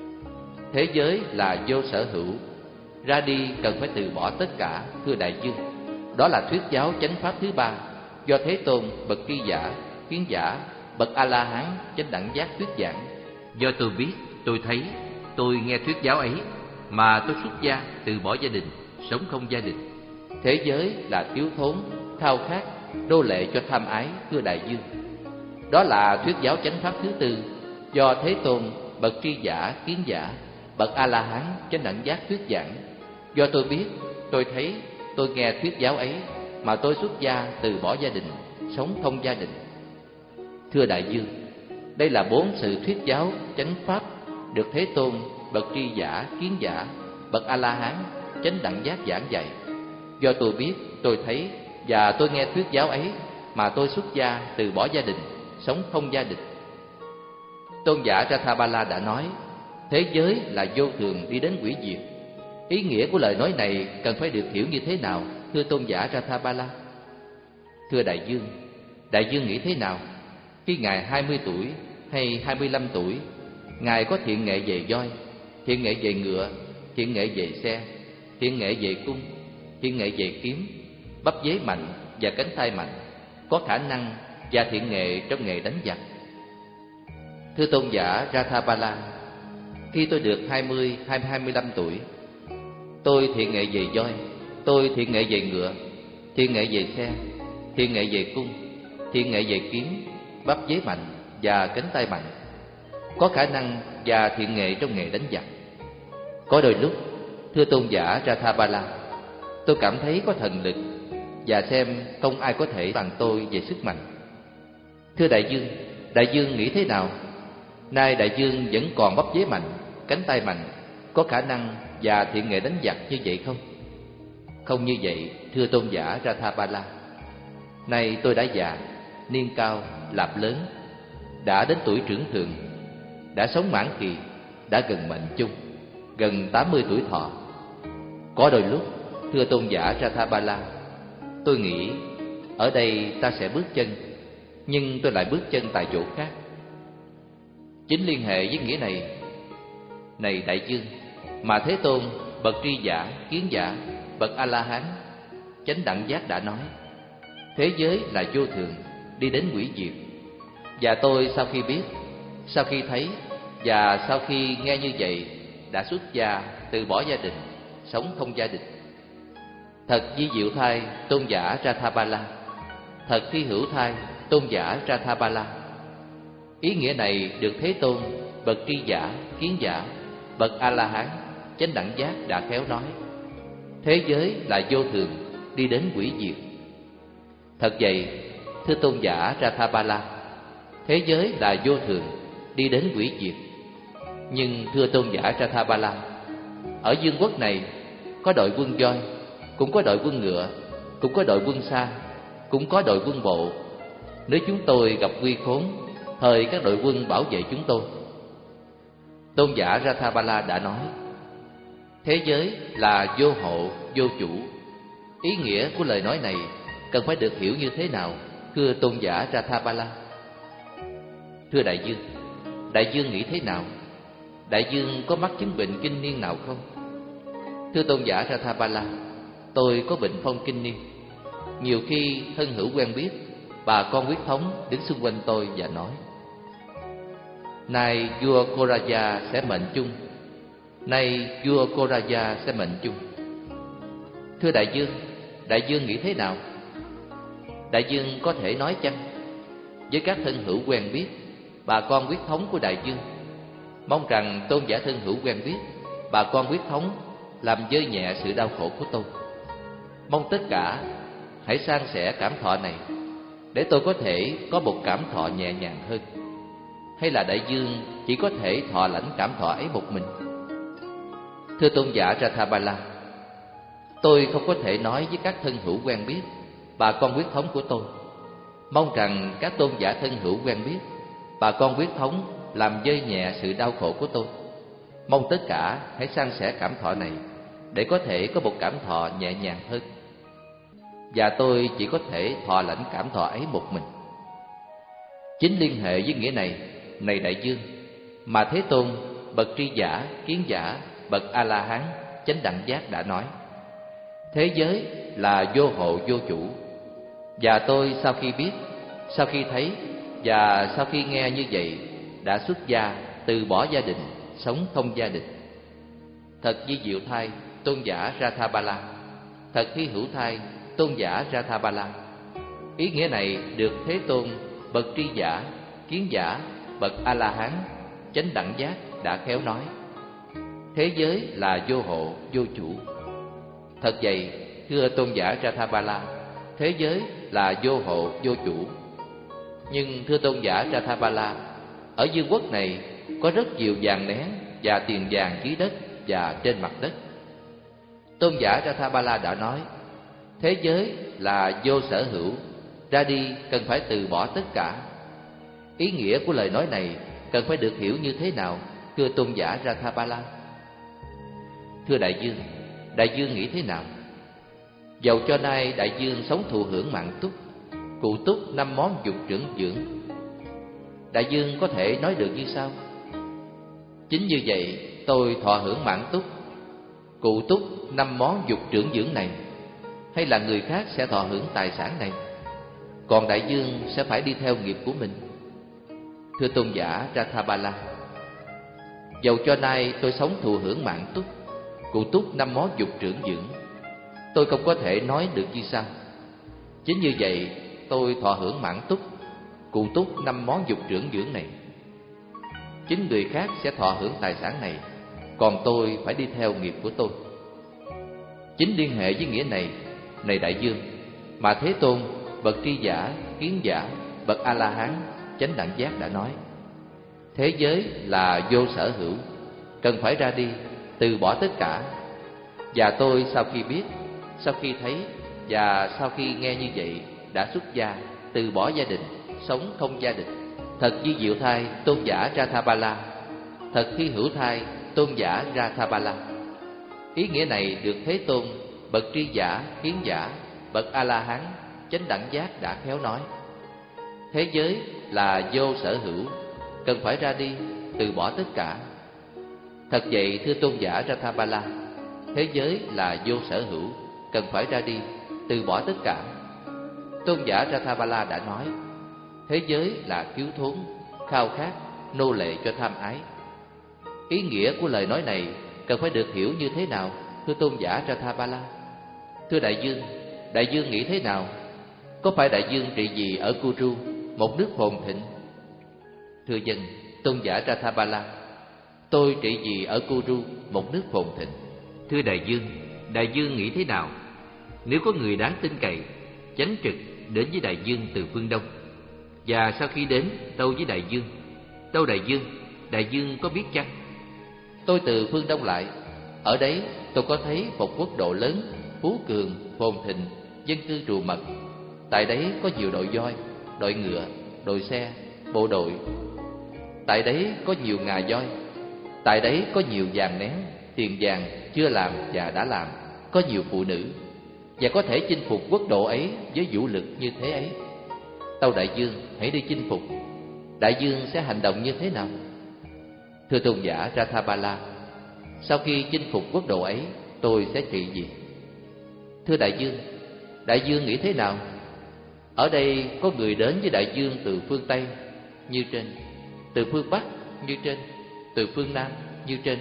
Thế giới là vô sở hữu, ra đi cần phải từ bỏ tất cả. Thưa đại dương, đó là thuyết giáo chánh pháp thứ ba. Do Thế Tôn, bậc tri giả, kiến giả, bậc A-la-hán, chánh đẳng giác thuyết giảng. Do tôi biết, tôi thấy, tôi nghe thuyết giáo ấy mà tôi xuất gia từ bỏ gia đình, sống không gia đình. Thế giới là thiếu thốn, khao khát, đô lệ cho tham ái. Thưa đại dương, đó là thuyết giáo chánh pháp thứ tư. Do Thế Tôn, bậc tri giả, kiến giả, bậc A-la-hán, chánh đẳng giác thuyết giảng. Do tôi biết, tôi thấy, tôi nghe thuyết giáo ấy mà tôi xuất gia từ bỏ gia đình, sống không gia đình. Thưa đại dương, đây là bốn sự thuyết giáo chánh pháp được Thế Tôn, bậc tri giả, kiến giả, bậc A-la-hán, chánh đẳng giác giảng dạy. Do tôi biết, tôi thấy và tôi nghe thuyết giáo ấy mà tôi xuất gia từ bỏ gia đình, sống không gia đình. Tôn giả Rathabala đã nói, thế giới là vô thường, đi đến hủy diệt. Ý nghĩa của lời nói này cần phải được hiểu như thế nào, thưa tôn giả Rathabala? Thưa đại dương, đại dương nghĩ thế nào khi Ngài hai mươi tuổi hay hai mươi lăm tuổi, Ngài có thiện nghệ về voi, thiện nghệ về ngựa, thiện nghệ về xe, thiện nghệ về cung, thiện nghệ về kiếm, bắp dế mạnh và cánh tay mạnh, có khả năng và thiện nghệ trong nghề đánh giặc? Thưa tôn giả Rathabala, khi tôi được hai mươi hay hai mươi lăm tuổi, tôi thiện nghệ về voi, tôi thiện nghệ về ngựa, thiện nghệ về xe, thiện nghệ về cung, thiện nghệ về kiếm, bắp dế mạnh và cánh tay mạnh, có khả năng và thiện nghệ trong nghề đánh giặc. Có đôi lúc, thưa tôn giả Rathabala, tôi cảm thấy có thần lực và xem không ai có thể bằng tôi về sức mạnh. Thưa đại dương, đại dương nghĩ thế nào? Nay đại dương vẫn còn bắp dế mạnh, cánh tay mạnh, có khả năng và thiện nghệ đánh giặc như vậy không? Không như vậy, thưa tôn giả Rathabala. Nay tôi đã già, niên cao, lạp lớn, đã đến tuổi trưởng thượng, đã sống mãn kỳ, đã gần mệnh chung, gần tám mươi tuổi thọ. Có đôi lúc, thưa tôn giả Rathabala, tôi nghĩ ở đây ta sẽ bước chân, nhưng tôi lại bước chân tại chỗ khác. Chính liên hệ với nghĩa này, này đại dương, mà Thế Tôn, bậc tri giả, kiến giả, bậc A-la-hán, chánh đẳng giác đã nói: thế giới là vô thường, đi đến hủy diệt. Và tôi sau khi biết, sau khi thấy và sau khi nghe như vậy, đã xuất gia, từ bỏ gia đình, sống không gia đình. Thật vi diệu thay, tôn giả Rathabala. Thật thi hữu thay, tôn giả Rathabala. Ý nghĩa này được Thế Tôn, bậc tri giả, kiến giả, bậc A-la-hán, chánh đẳng giác đã khéo nói: thế giới là vô thường, đi đến hủy diệt. Thật vậy, thưa tôn giả Rathabala, thế giới là vô thường, đi đến hủy diệt. Nhưng thưa tôn giả Rathabala, ở vương quốc này có đội quân voi, cũng có đội quân ngựa, cũng có đội quân xa, cũng có đội quân bộ. Nếu chúng tôi gặp nguy khốn, thời các đội quân bảo vệ chúng tôi. Tôn giả Rathabala đã nói: thế giới là vô hộ, vô chủ. Ý nghĩa của lời nói này cần phải được hiểu như thế nào, thưa tôn giả Rathabala? Thưa đại dương, đại dương nghĩ thế nào? Đại dương có mắc chứng bệnh kinh niên nào không? Thưa tôn giả Rathabala, tôi có bệnh phong kinh niên. Nhiều khi thân hữu quen biết, bà con huyết thống đứng xung quanh tôi và nói: nay vua Koraja sẽ mệnh chung, nay vua Koraja sẽ mệnh chung. Thưa đại dương, đại dương nghĩ thế nào? Đại dương có thể nói chăng với các thân hữu quen biết, bà con huyết thống của đại dương, mong rằng tôn giả thân hữu quen biết, bà con huyết thống làm vơi nhẹ sự đau khổ của tôi. Mong tất cả hãy san sẻ cảm thọ này, để tôi có thể có một cảm thọ nhẹ nhàng hơn. Hay là đại dương chỉ có thể thọ lãnh cảm thọ ấy một mình? Thưa tôn giả Rathabala, tôi không có thể nói với các thân hữu quen biết, bà con huyết thống của tôi, mong rằng các tôn giả thân hữu quen biết, bà con huyết thống làm vơi nhẹ sự đau khổ của tôi. Mong tất cả hãy san sẻ cảm thọ này, để có thể có một cảm thọ nhẹ nhàng hơn. Và tôi chỉ có thể thọ lãnh cảm thọ ấy một mình. Chính liên hệ với nghĩa này, này đại dương, mà Thế Tôn, bậc tri giả, kiến giả, bậc A-la-hán, chánh đẳng giác đã nói: thế giới là vô hộ, vô chủ. Và tôi sau khi biết, sau khi thấy và sau khi nghe như vậy, đã xuất gia, từ bỏ gia đình, sống không gia đình. Thật vi diệu thay, tôn giả Rathabala. Thật hy hữu thay, tôn giả Rathabala. Ý nghĩa này được Thế Tôn, bậc tri giả, kiến giả, bậc A-la-hán, chánh đẳng giác đã khéo nói: thế giới là vô hộ, vô chủ. Thật vậy, thưa tôn giả Rathabala, thế giới là vô hộ, vô chủ. Nhưng thưa tôn giả Rathabala, ở vương quốc này có rất nhiều vàng nén và tiền vàng dưới đất và trên mặt đất. Tôn giả Rathabala đã nói: thế giới là vô sở hữu, ra đi cần phải từ bỏ tất cả. Ý nghĩa của lời nói này cần phải được hiểu như thế nào, thưa tôn giả Rathabala? Thưa đại dương, đại dương nghĩ thế nào? Dầu cho nay đại dương sống thụ hưởng mạng túc, cụ túc năm món dục trưởng dưỡng, đại dương có thể nói được như sau: chính như vậy, tôi thọ hưởng mạng túc, cụ túc năm món dục trưởng dưỡng này. Hay là người khác sẽ thọ hưởng tài sản này, còn đại dương sẽ phải đi theo nghiệp của mình? Thưa tôn giả Rathabala, dầu cho nay tôi sống thụ hưởng mạng túc, cụ túc năm món dục trưởng dưỡng, tôi không có thể nói được như sau: chính như vậy, tôi thọ hưởng mạng túc, cụ túc năm món dục trưởng dưỡng này. Chính người khác sẽ thọ hưởng tài sản này, còn tôi phải đi theo nghiệp của tôi. Chính liên hệ với nghĩa này, này đại dương, mà Thế Tôn, bậc tri giả, kiến giả, bậc A-la-hán, chánh đẳng giác đã nói: thế giới là vô sở hữu, cần phải ra đi, từ bỏ tất cả. Và tôi sau khi biết, sau khi thấy và sau khi nghe như vậy đã xuất gia, từ bỏ gia đình, sống không gia đình. Thật vi diệu thay tôn giả Rathabala, thật hy hữu thay tôn giả Rathabala. Ý nghĩa này được Thế Tôn, bậc tri giả, kiến giả, bậc A-la-hán, chánh đẳng giác đã khéo nói. Thế giới là vô sở hữu, cần phải ra đi, từ bỏ tất cả. Thật vậy thưa tôn giả Rathabala, thế giới là vô sở hữu, cần phải ra đi, từ bỏ tất cả. Tôn giả Rathabala đã nói, thế giới là thiếu thốn, khao khát, nô lệ cho tham ái. Ý nghĩa của lời nói này cần phải được hiểu như thế nào, thưa tôn giả Rathabala? Thưa đại dương, đại dương nghĩ thế nào? Có phải đại dương trị vì ở Kuru, một nước phồn thịnh? Thưa dân, tôn giả Rathabala, tôi trị vì ở Kuru, một nước phồn thịnh. Thưa đại dương, đại dương nghĩ thế nào? Nếu có người đáng tin cậy, chánh trực đến với đại dương từ phương Đông, và sau khi đến tâu với đại dương, tâu đại dương, đại dương có biết chăng? Tôi từ phương Đông lại, ở đấy tôi có thấy một quốc độ lớn, phú cường, phồn thịnh, dân cư trù mật. Tại đấy có nhiều đội voi, đội ngựa, đội xe, bộ đội. Tại đấy có nhiều ngà voi. Tại đấy có nhiều vàng nén, tiền vàng chưa làm và đã làm. Có nhiều phụ nữ, và có thể chinh phục quốc độ ấy với vũ lực như thế ấy. Tâu đại dương, hãy đi chinh phục. Đại dương sẽ hành động như thế nào? Thưa tôn giả Rathabala, sau khi chinh phục quốc độ ấy, tôi sẽ trị gì? Thưa đại dương, đại dương nghĩ thế nào? Ở đây có người đến với đại dương từ phương Tây như trên, từ phương Bắc như trên, từ phương Nam như trên,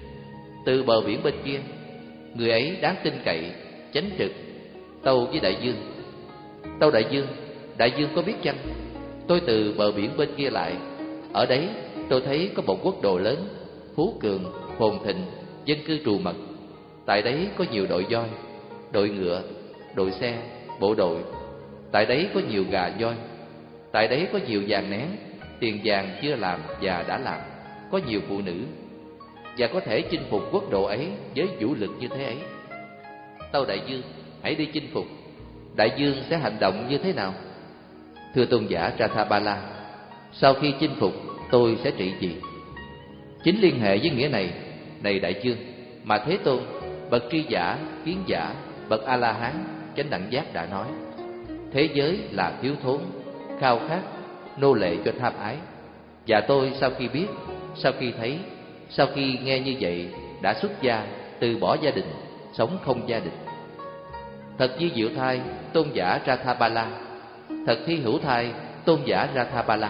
từ bờ biển bên kia. Người ấy đáng tin cậy, chánh trực, tâu với đại dương, tâu đại dương, đại dương có biết chăng? Tôi từ bờ biển bên kia lại, ở đấy tôi thấy có một quốc độ lớn, phú cường, phồn thịnh, dân cư trù mật. Tại đấy có nhiều đội voi, đội ngựa, đội xe, bộ đội. Tại đấy có nhiều gà voi. Tại đấy có nhiều vàng nén, tiền vàng chưa làm và đã làm. Có nhiều phụ nữ, và có thể chinh phục quốc độ ấy với vũ lực như thế ấy. Tâu đại dương, hãy đi chinh phục. Đại dương sẽ hành động như thế nào? Thưa tôn giả Rathabala, sau khi chinh phục, tôi sẽ trị gì? Chính liên hệ với nghĩa này, này đại dương, mà Thế Tôn, bậc tri giả, kiến giả, bậc A-la-hán, chánh đẳng giác đã nói. Thế giới là thiếu thốn, khao khát, nô lệ cho tham ái. Và tôi sau khi biết, sau khi thấy, sau khi nghe như vậy đã xuất gia, từ bỏ gia đình, sống không gia đình. Thật vi diệu thay tôn giả Rathabala, thật hy hữu thay tôn giả Rathabala.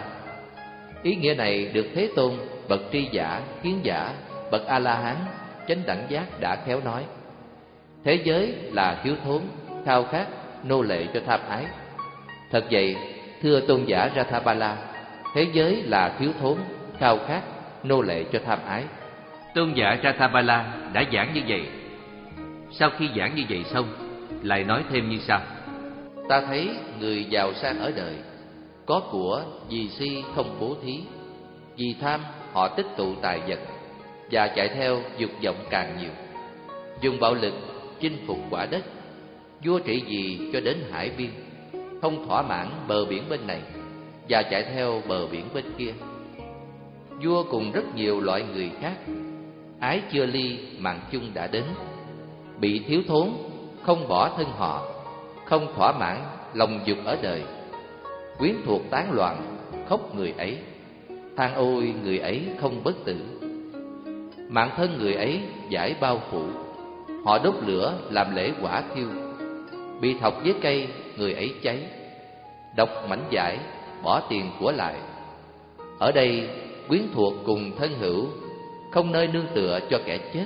Ý nghĩa này được Thế Tôn, bậc tri giả, kiến giả, bậc A-la-hán, chánh đẳng giác đã khéo nói. Thế giới là thiếu thốn, khao khát, nô lệ cho tham ái. Thật vậy, thưa tôn giả Rathabala, thế giới là thiếu thốn, khao khát, nô lệ cho tham ái. Tôn giả Rathabala đã giảng như vậy. Sau khi giảng như vậy xong, lại nói thêm như sau. Ta thấy người giàu sang ở đời, có của vì si không bố thí, vì tham họ tích tụ tài vật, và chạy theo dục vọng càng nhiều, dùng bạo lực chinh phục quả đất. Vua trị vì cho đến hải biên, không thỏa mãn bờ biển bên này, và chạy theo bờ biển bên kia. Vua cùng rất nhiều loại người khác, ái chưa ly mạng chung đã đến, bị thiếu thốn, không bỏ thân họ, không thỏa mãn lòng dục ở đời. Quyến thuộc tán loạn, khóc người ấy, than ôi người ấy không bất tử. Mạng thân người ấy giải bao phủ, họ đốt lửa làm lễ quả thiêu. Bị thọc với cây người ấy cháy, độc mảnh giải bỏ tiền của lại. Ở đây quyến thuộc cùng thân hữu, không nơi nương tựa cho kẻ chết.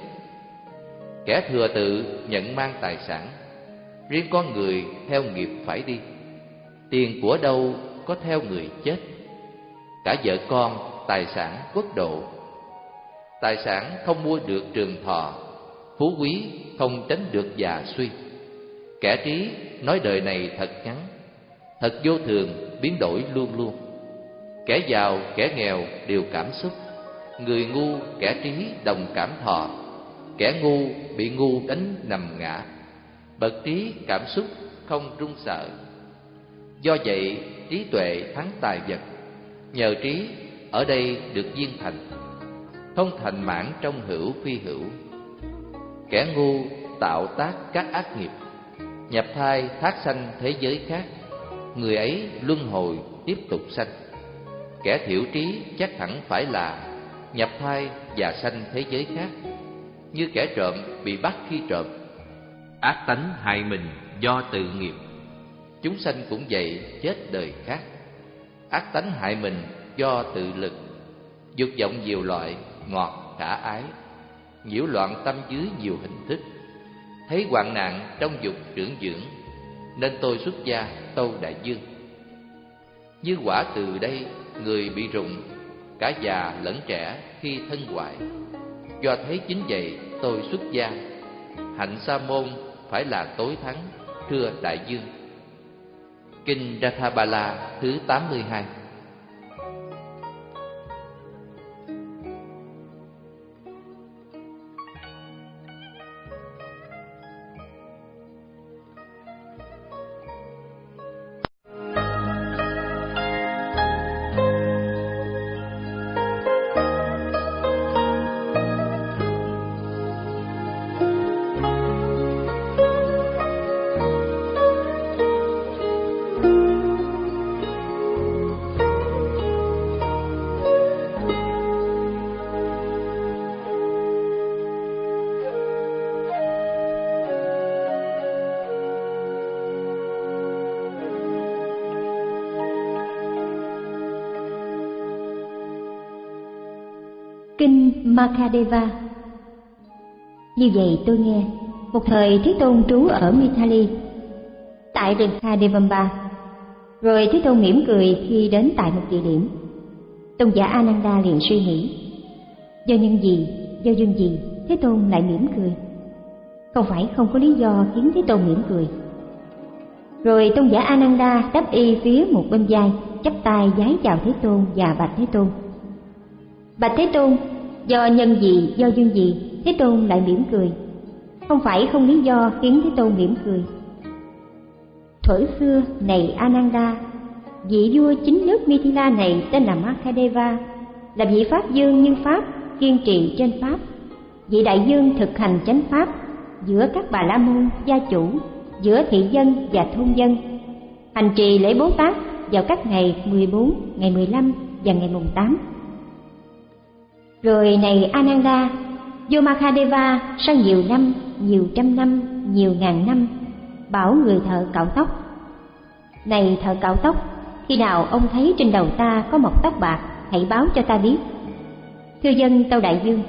Kẻ thừa tự nhận mang tài sản, riêng con người theo nghiệp phải đi. Tiền của đâu có theo người chết, cả vợ con, tài sản, quốc độ. Tài sản không mua được trường thọ, phú quý không tránh được già suy. Kẻ trí nói đời này thật ngắn, thật vô thường, biến đổi luôn luôn. Kẻ giàu, kẻ nghèo đều cảm xúc, người ngu, kẻ trí đồng cảm thọ. Kẻ ngu bị ngu đánh nằm ngã, bậc trí cảm xúc không run sợ. Do vậy trí tuệ thắng tài vật. Nhờ trí ở đây được viên thành, không thành mãn trong hữu phi hữu. Kẻ ngu tạo tác các ác nghiệp, nhập thai thác sanh thế giới khác, người ấy luân hồi tiếp tục sanh. Kẻ thiểu trí chắc hẳn phải là nhập thai và sanh thế giới khác, như kẻ trộm bị bắt khi trộm. Ác tánh hại mình do tự nghiệp. Chúng sanh cũng vậy, chết đời khác. Ác tánh hại mình do tự lực. Dục vọng nhiều loại, ngọt khả ái, nhiễu loạn tâm dưới nhiều hình thức. Thấy hoạn nạn trong dục trưởng dưỡng, nên tôi xuất gia tâu đại dương. Như quả từ đây người bị rụng, cả già lẫn trẻ khi thân hoại. Do thấy chính vậy tôi xuất gia, hạnh sa môn phải là tối thắng, thưa đại dương. Kinh Rathabala thứ tám mươi hai. Kinh Makadeva. Như vậy tôi nghe, một thời Thế Tôn trú ở Mithali, tại rừng Khadevamba. Rồi Thế Tôn mỉm cười khi đến tại một địa điểm. Tôn giả Ananda liền suy nghĩ, do nhân gì, do duyên gì Thế Tôn lại mỉm cười? Không phải không có lý do khiến Thế Tôn mỉm cười. Rồi Tôn giả Ananda đắp y phía một bên vai, chắp tay vái chào Thế Tôn và bạch Thế Tôn: Bạch Thế Tôn, do nhân gì, do duyên gì Thế Tôn lại mỉm cười? Không phải không lý do khiến Thế Tôn mỉm cười. Thuở xưa, này Ananda, vị vua chính nước Mithila này tên là Makadeva, là vị Pháp Dương như Pháp, kiên trì trên Pháp. Vị đại dương thực hành chánh Pháp giữa các bà la môn, gia chủ, giữa thị dân và thôn dân, hành trì lễ Bố Tát vào các ngày mười bốn, ngày mười lăm và ngày mùng tám. Rồi này Ananda, vua Makadeva sau nhiều năm, nhiều trăm năm, nhiều ngàn năm bảo người thợ cạo tóc: Này thợ cạo tóc, khi nào ông thấy trên đầu ta có mọc tóc bạc, hãy báo cho ta biết. Thưa dân tâu đại dương.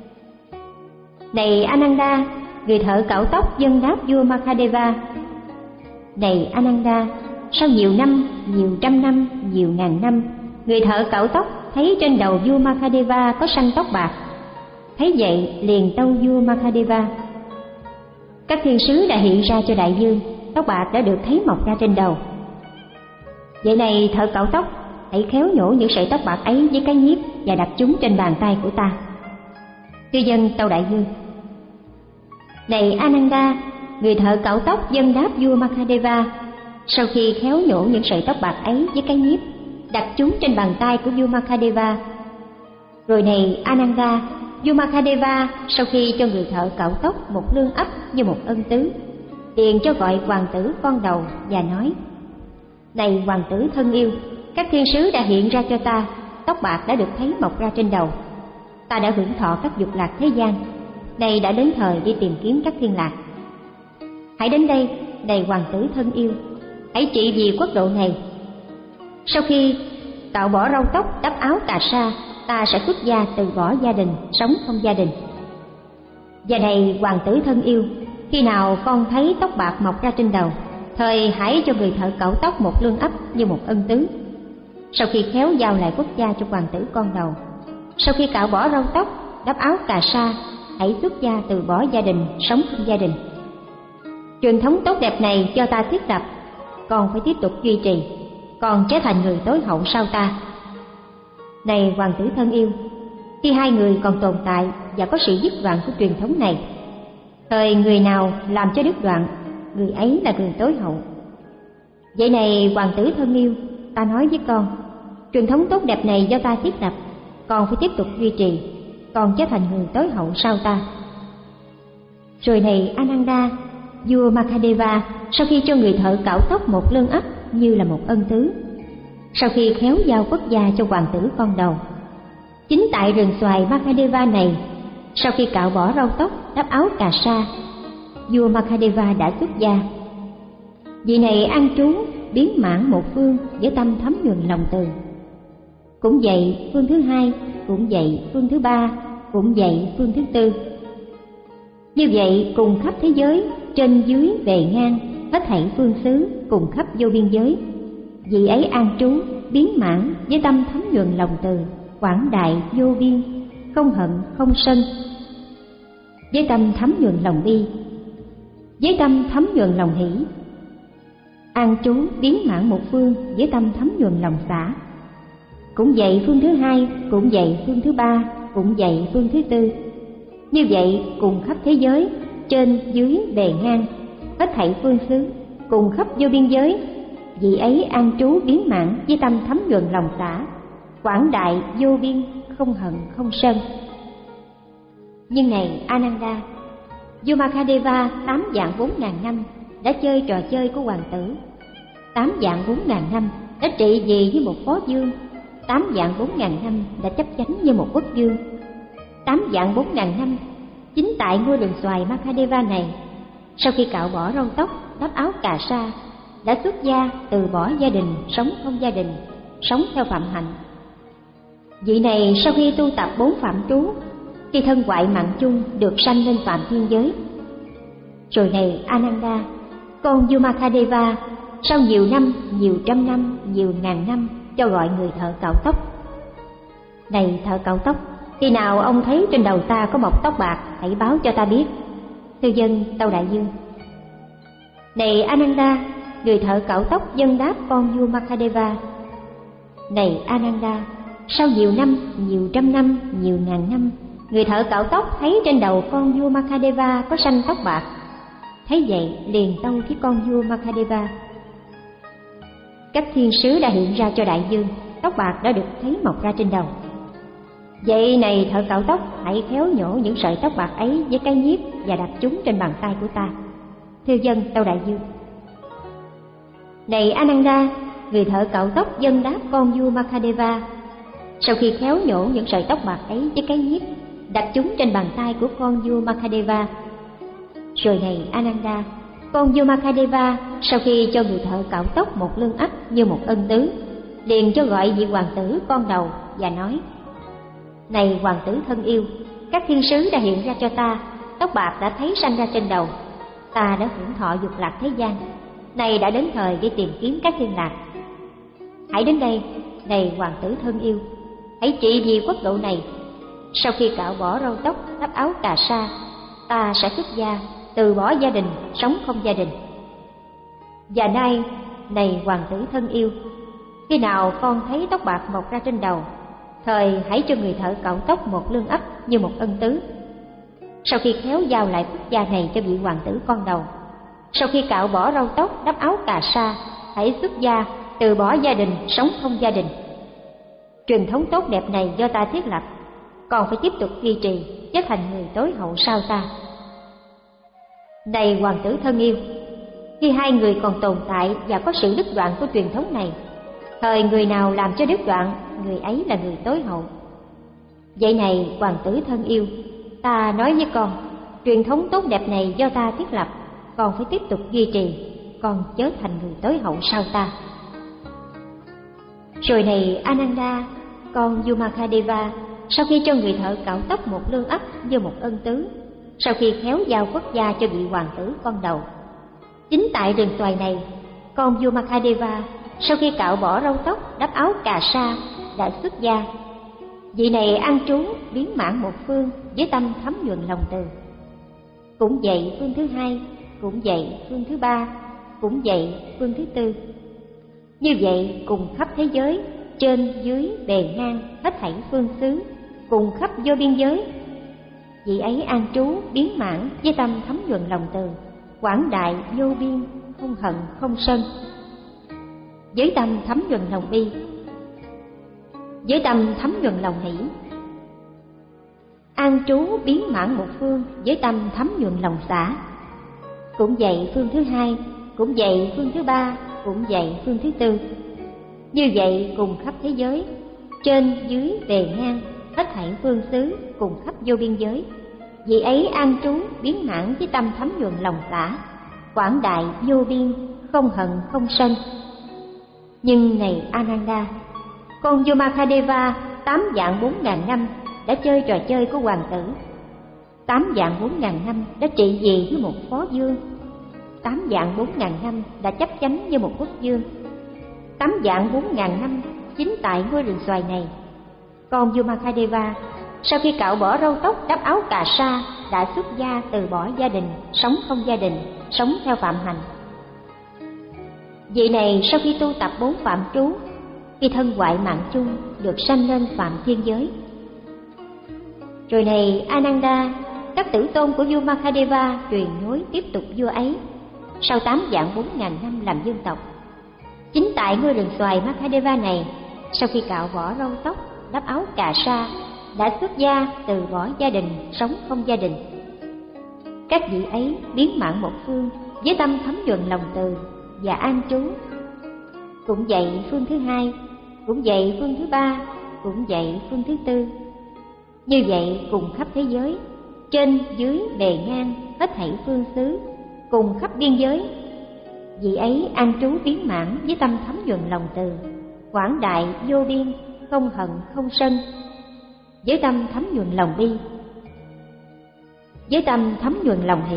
Này Ananda, người thợ cạo tóc dâng đáp vua Makadeva: Này Ananda, sau nhiều năm, nhiều trăm năm, nhiều ngàn năm, người thợ cạo tóc thấy trên đầu vua Makadeva có sanh tóc bạc. Thấy vậy liền tâu vua Makadeva: Các thiên sứ đã hiện ra cho đại dương, tóc bạc đã được thấy mọc ra trên đầu. Vậy này thợ cạo tóc, hãy khéo nhổ những sợi tóc bạc ấy với cái nhíp và đặt chúng trên bàn tay của ta. Cư dân tâu đại dương. Này Ananda, người thợ cạo tóc dâng đáp vua Makadeva: Sau khi khéo nhổ những sợi tóc bạc ấy với cái nhíp, đặt chúng trên bàn tay của vua Makadeva. Rồi này Ananda, vua Makadeva sau khi cho người thợ cạo tóc một lương ấp như một ân tứ, liền cho gọi hoàng tử con đầu và nói: Này hoàng tử thân yêu, các thiên sứ đã hiện ra cho ta, tóc bạc đã được thấy mọc ra trên đầu. Ta đã hưởng thọ các dục lạc thế gian, nay đã đến thời đi tìm kiếm các thiên lạc. Hãy đến đây, này hoàng tử thân yêu, hãy trị vì quốc độ này. Sau khi cạo bỏ râu tóc, đắp áo cà sa, ta sẽ xuất gia từ bỏ gia đình, sống không gia đình. Và này hoàng tử thân yêu, khi nào con thấy tóc bạc mọc ra trên đầu, thời hãy cho người thợ cạo tóc một lương ấp như một ân tứ. Sau khi khéo giao lại quốc gia cho hoàng tử con đầu, sau khi cạo bỏ râu tóc, đắp áo cà sa, hãy xuất gia từ bỏ gia đình, sống không gia đình. Truyền thống tốt đẹp này do ta thiết lập, con phải tiếp tục duy trì, còn trở thành người tối hậu sau ta. Này hoàng tử thân yêu, khi hai người còn tồn tại và có sự dứt đoạn của truyền thống này, thời người nào làm cho đứt đoạn, người ấy là người tối hậu. Vậy này hoàng tử thân yêu, ta nói với con, truyền thống tốt đẹp này do ta thiết lập, con phải tiếp tục duy trì, con trở thành người tối hậu sau ta. Rồi này Ananda, vua Mahadeva sau khi cho người thợ cạo tóc một lương ấp như là một ân tứ, sau khi khéo giao quốc gia cho hoàng tử con đầu, chính tại rừng xoài Mahadeva này, sau khi cạo bỏ râu tóc, đắp áo cà sa, vua Mahadeva đã xuất gia. Vị này an trú biến mãn một phương với tâm thấm nhuần lòng từ. Cũng vậy phương thứ hai, cũng vậy phương thứ ba, cũng vậy phương thứ tư. Như vậy cùng khắp thế giới, trên dưới bề ngang, hết thảy phương xứ, cùng khắp vô biên giới, vị ấy an trú biến mãn với tâm thấm nhuần lòng từ, quảng đại vô biên, không hận không sân, với tâm thấm nhuần lòng bi, với tâm thấm nhuần lòng hỷ. An trú biến mãn một phương với tâm thấm nhuần lòng xả. Cũng vậy phương thứ hai, cũng vậy phương thứ ba, cũng vậy phương thứ tư. Như vậy cùng khắp thế giới, trên dưới bề ngang, hết thảy phương xứ, cùng khắp vô biên giới, vị ấy an trú biến mãn với tâm thấm nhuần lòng xả, quảng đại vô biên, không hận không sân. Nhưng này Ananda, vua Mahadeva tám vạn bốn ngàn năm đã chơi trò chơi của hoàng tử, tám vạn bốn ngàn năm đã trị vì với một phó vương, tám vạn bốn ngàn năm đã chấp chánh như một quốc vương, tám vạn bốn ngàn năm chính tại ngôi rừng xoài Mahadeva này, sau khi cạo bỏ râu tóc, đắp áo cà sa, đã xuất gia, từ bỏ gia đình, sống không gia đình, sống theo phạm hạnh. Vị này sau khi tu tập bốn phạm trú, khi thân ngoại mạng chung được sanh lên phạm thiên giới. Rồi này Ananda, con vua Mahadeva sau nhiều năm, nhiều trăm năm, nhiều ngàn năm cho gọi người thợ cạo tóc. Này thợ cạo tóc, khi nào ông thấy trên đầu ta có mọc tóc bạc, hãy báo cho ta biết. Thư dân Tâu Đại Dương. Này Ananda, người thợ cạo tóc dâng đáp con vua Mahadeva. Này Ananda, sau nhiều năm, nhiều trăm năm, nhiều ngàn năm, người thợ cạo tóc thấy trên đầu con vua Mahadeva có sanh tóc bạc. Thấy vậy liền tâu với con vua Mahadeva. Các thiên sứ đã hiện ra cho đại dương, tóc bạc đã được thấy mọc ra trên đầu. Vậy này thợ cạo tóc, hãy khéo nhổ những sợi tóc bạc ấy với cái nhíp và đặt chúng trên bàn tay của ta. Thư dân Tâu Đại Dương. Này Ananda, người thợ cạo tóc dâng đáp con vua Mahadeva. Sau khi khéo nhổ những sợi tóc bạc ấy với cái nhíp, đặt chúng trên bàn tay của con vua Mahadeva. Rồi này Ananda, con vua Mahadeva sau khi cho người thợ cạo tóc một lương ấp như một ân tứ, liền cho gọi vị hoàng tử con đầu và nói: Này hoàng tử thân yêu, các thiên sứ đã hiện ra cho ta, tóc bạc đã thấy sanh ra trên đầu, ta đã hưởng thọ dục lạc thế gian, nay đã đến thời để tìm kiếm các thiên lạc. Hãy đến đây, này hoàng tử thân yêu, hãy trị vì quốc độ này. Sau khi cạo bỏ râu tóc, đắp áo cà sa, ta sẽ xuất gia, từ bỏ gia đình, sống không gia đình. Và nay, này hoàng tử thân yêu, khi nào con thấy tóc bạc mọc ra trên đầu, thời hãy cho người thợ cạo tóc một lương ấp như một ân tứ. Sau khi khéo giao lại quốc gia này cho vị hoàng tử con đầu, sau khi cạo bỏ râu tóc, đắp áo cà sa, hãy xuất gia, từ bỏ gia đình, sống không gia đình. Truyền thống tốt đẹp này do ta thiết lập, còn phải tiếp tục duy trì, trở thành người tối hậu sau ta. Này hoàng tử thân yêu, khi hai người còn tồn tại và có sự đứt đoạn của truyền thống này, thời người nào làm cho đứt đoạn, người ấy là người tối hậu. Vậy này hoàng tử thân yêu, ta nói với con, truyền thống tốt đẹp này do ta thiết lập, còn phải tiếp tục duy trì, còn trở thành người tối hậu sau ta. Rồi này Ananda, con vua Mahadeva sau khi cho người thợ cạo tóc một lương ấp như một ân tứ, sau khi khéo giao quốc gia cho vị hoàng tử con đầu, chính tại rừng xoài này, con vua Mahadeva sau khi cạo bỏ râu tóc, đắp áo cà sa, đã xuất gia. Vị này an trú biến mãn một phương với tâm thấm nhuần lòng từ. Cũng vậy phương thứ hai, cũng vậy phương thứ ba, cũng vậy phương thứ tư. Như vậy cùng khắp thế giới, trên dưới bề ngang, hết thảy phương xứ, cùng khắp vô biên giới, vị ấy an trú biến mãn với tâm thấm nhuần lòng từ, quảng đại vô biên, không hận không sân. Với tâm thấm nhuần lòng bi, với tâm thấm nhuần lòng hỷ. An trú biến mãn một phương, với tâm thấm nhuần lòng xả. Cũng vậy phương thứ hai, cũng vậy phương thứ ba, cũng vậy phương thứ tư. Như vậy cùng khắp thế giới, trên dưới bề ngang, hết thảy phương xứ, cùng khắp vô biên giới. Vì ấy an trú biến mãn với tâm thấm nhuần lòng xả, quảng đại vô biên, không hận không sân. Nhưng này Ananda, con vua Mahadeva tám vạn bốn ngàn năm đã chơi trò chơi của hoàng tử, tám vạn bốn ngàn năm đã trị vì với một phó vương, tám vạn bốn ngàn năm đã chấp chánh như một quốc vương, tám vạn bốn ngàn năm chính tại ngôi rừng xoài này. Con vua Mahadeva sau khi cạo bỏ râu tóc, đắp áo cà sa, đã xuất gia từ bỏ gia đình, sống không gia đình, sống theo phạm hạnh. Vị này sau khi tu tập bốn phạm trú, khi thân hoại mạng chung, được sanh lên phạm thiên giới. Rồi này Ananda, các tử tôn của vua Mahadeva truyền nối tiếp tục vua ấy sau tám vạn bốn ngàn năm làm vương tộc. Chính tại ngôi rừng xoài Mahadeva này, sau khi cạo bỏ râu tóc, đắp áo cà sa, đã xuất gia từ bỏ gia đình, sống không gia đình. Các vị ấy biến mãn một phương với tâm thấm nhuần lòng từ và an trú. Cũng vậy phương thứ hai, cũng vậy phương thứ ba, cũng vậy phương thứ tư. Như vậy cùng khắp thế giới, trên dưới bề ngang, hết thảy phương xứ, cùng khắp biên giới. Vị ấy an trú biến mãn với tâm thấm nhuần lòng từ, quảng đại vô biên, không hận không sân. Với tâm thấm nhuần lòng bi, với tâm thấm nhuần lòng hỷ.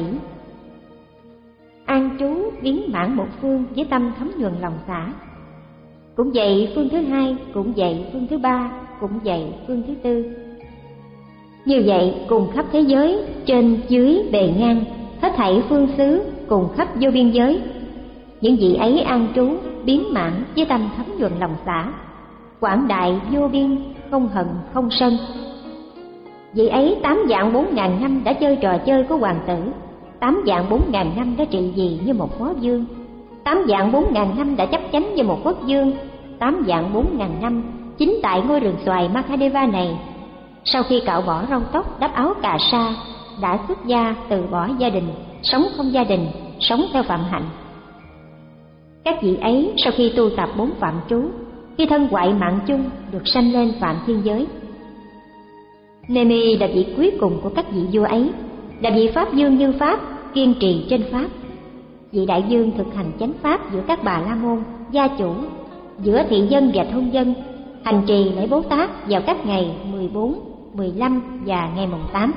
An trú biến mãn một phương với tâm thấm nhuần lòng xả. Cũng vậy phương thứ hai, cũng vậy phương thứ ba, cũng vậy phương thứ tư. Như vậy cùng khắp thế giới, trên dưới bề ngang, hết thảy phương xứ, cùng khắp vô biên giới. Những vị ấy an trú biến mãn với tâm thấm nhuần lòng xả, quảng đại vô biên, không hận không sân. Vị ấy tám vạn bốn ngàn năm đã chơi trò chơi của hoàng tử, tám vạn bốn ngàn năm đã trị vì như một phó vương, tám vạn bốn ngàn năm đã chấp chánh như một quốc vương, tám vạn bốn ngàn năm chính tại ngôi rừng xoài Mahadeva này, sau khi cạo bỏ râu tóc, đắp áo cà sa, đã xuất gia từ bỏ gia đình, sống không gia đình, sống theo phạm hạnh. Các vị ấy sau khi tu tập bốn phạm trú, khi thân hoại mạng chung, được sanh lên phạm thiên giới. Nemi là vị cuối cùng của các vị vua ấy, là vị pháp vương như pháp, kiên trì trên pháp. Vị đại vương thực hành chánh pháp giữa các bà la môn, gia chủ, giữa thị dân và thôn dân, hành trì lễ Bố Tát vào các ngày mười bốn, mười lăm và ngày mùng tám.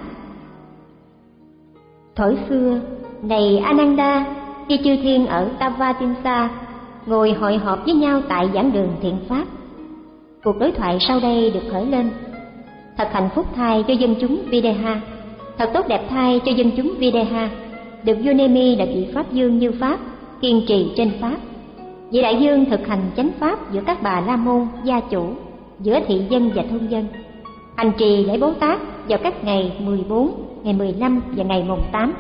Thuở xưa, này Ananda, khi chư thiên ở Tavatimsa ngồi hội họp với nhau tại giảng đường thiện pháp, cuộc đối thoại sau đây được khởi lên. Thật hạnh phúc thai cho dân chúng Videha, thật tốt đẹp thai cho dân chúng Videha, được vua Nemi là vị pháp vương như pháp, kiên trì trên pháp. Vị đại vương thực hành chánh pháp giữa các bà la môn, gia chủ, giữa thị dân và thôn dân, hành trì lễ Bố Tát vào các ngày mười bốn, ngày mười lăm và ngày mùng tám.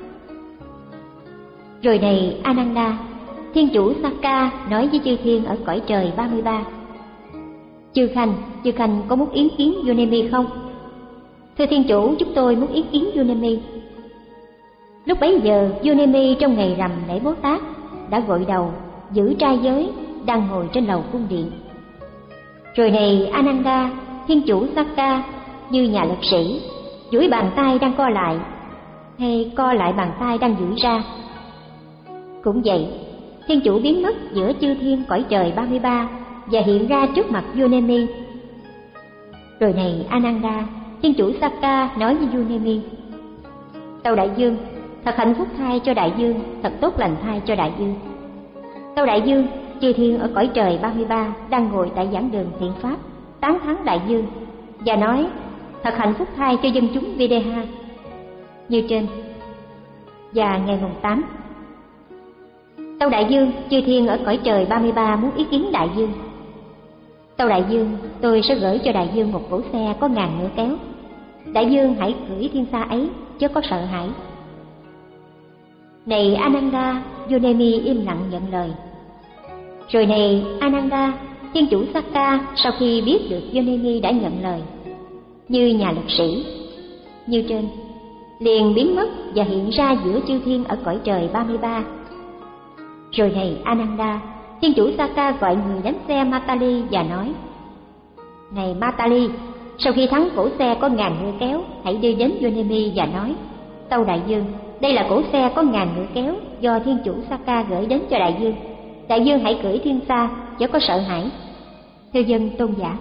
Rồi này Ananda, thiên chủ Sakka nói với chư thiên ở cõi trời ba mươi ba: Chư Khanh, chư Khanh có muốn yến kiến vua Nemi không? Thưa thiên chủ, chúng tôi muốn yến kiến vua Nemi. Lúc bấy giờ, vua Nemi trong ngày rằm lễ Bố Tát đã gội đầu, giữ trai giới, đang ngồi trên lầu cung điện. Rồi này Ananda, thiên chủ Sakka như nhà lực sĩ, duỗi bàn tay đang co lại, hay co lại bàn tay đang duỗi ra. Cũng vậy, thiên chủ biến mất giữa chư thiên cõi trời ba mươi ba và hiện ra trước mặt vua Nemi. Rồi này Ananda, thiên chủ Sakka nói với vua Nemi: Tâu đại vương, thật hạnh phúc thai cho đại vương, thật tốt lành thai cho đại vương. Tâu đại vương, chư thiên ở cõi trời ba mươi ba đang ngồi tại giảng đường thiện pháp, tán thán đại vương và nói: Thật hạnh phúc thai cho dân chúng Videha. Như trên. Và ngày mùng tám. Tâu đại vương, chư thiên ở cõi trời ba mươi ba muốn ý kiến đại vương. Tâu đại vương, tôi sẽ gửi cho đại vương một cỗ xe có ngàn ngựa kéo. Đại vương hãy cưỡi thiên xa ấy, chớ có sợ hãi. Này Ananda, Yonemi im lặng nhận lời. Rồi này Ananda, thiên chủ Sakka sau khi biết được Yonemi đã nhận lời, như nhà lực sĩ như trên, liền biến mất và hiện ra giữa chư thiên ở cõi trời ba mươi ba. Rồi này Ananda, thiên chủ Sakka gọi người đánh xe Matali và nói: Này Matali, sau khi thắng cổ xe có ngàn ngựa kéo, hãy đi đến Yonemi và nói: Tâu đại vương, đây là cổ xe có ngàn ngựa kéo do thiên chủ Sakka gửi đến cho đại vương. Đại vương hãy cưỡi thiên xa, chớ có sợ hãi. Thưa dân tôn giả.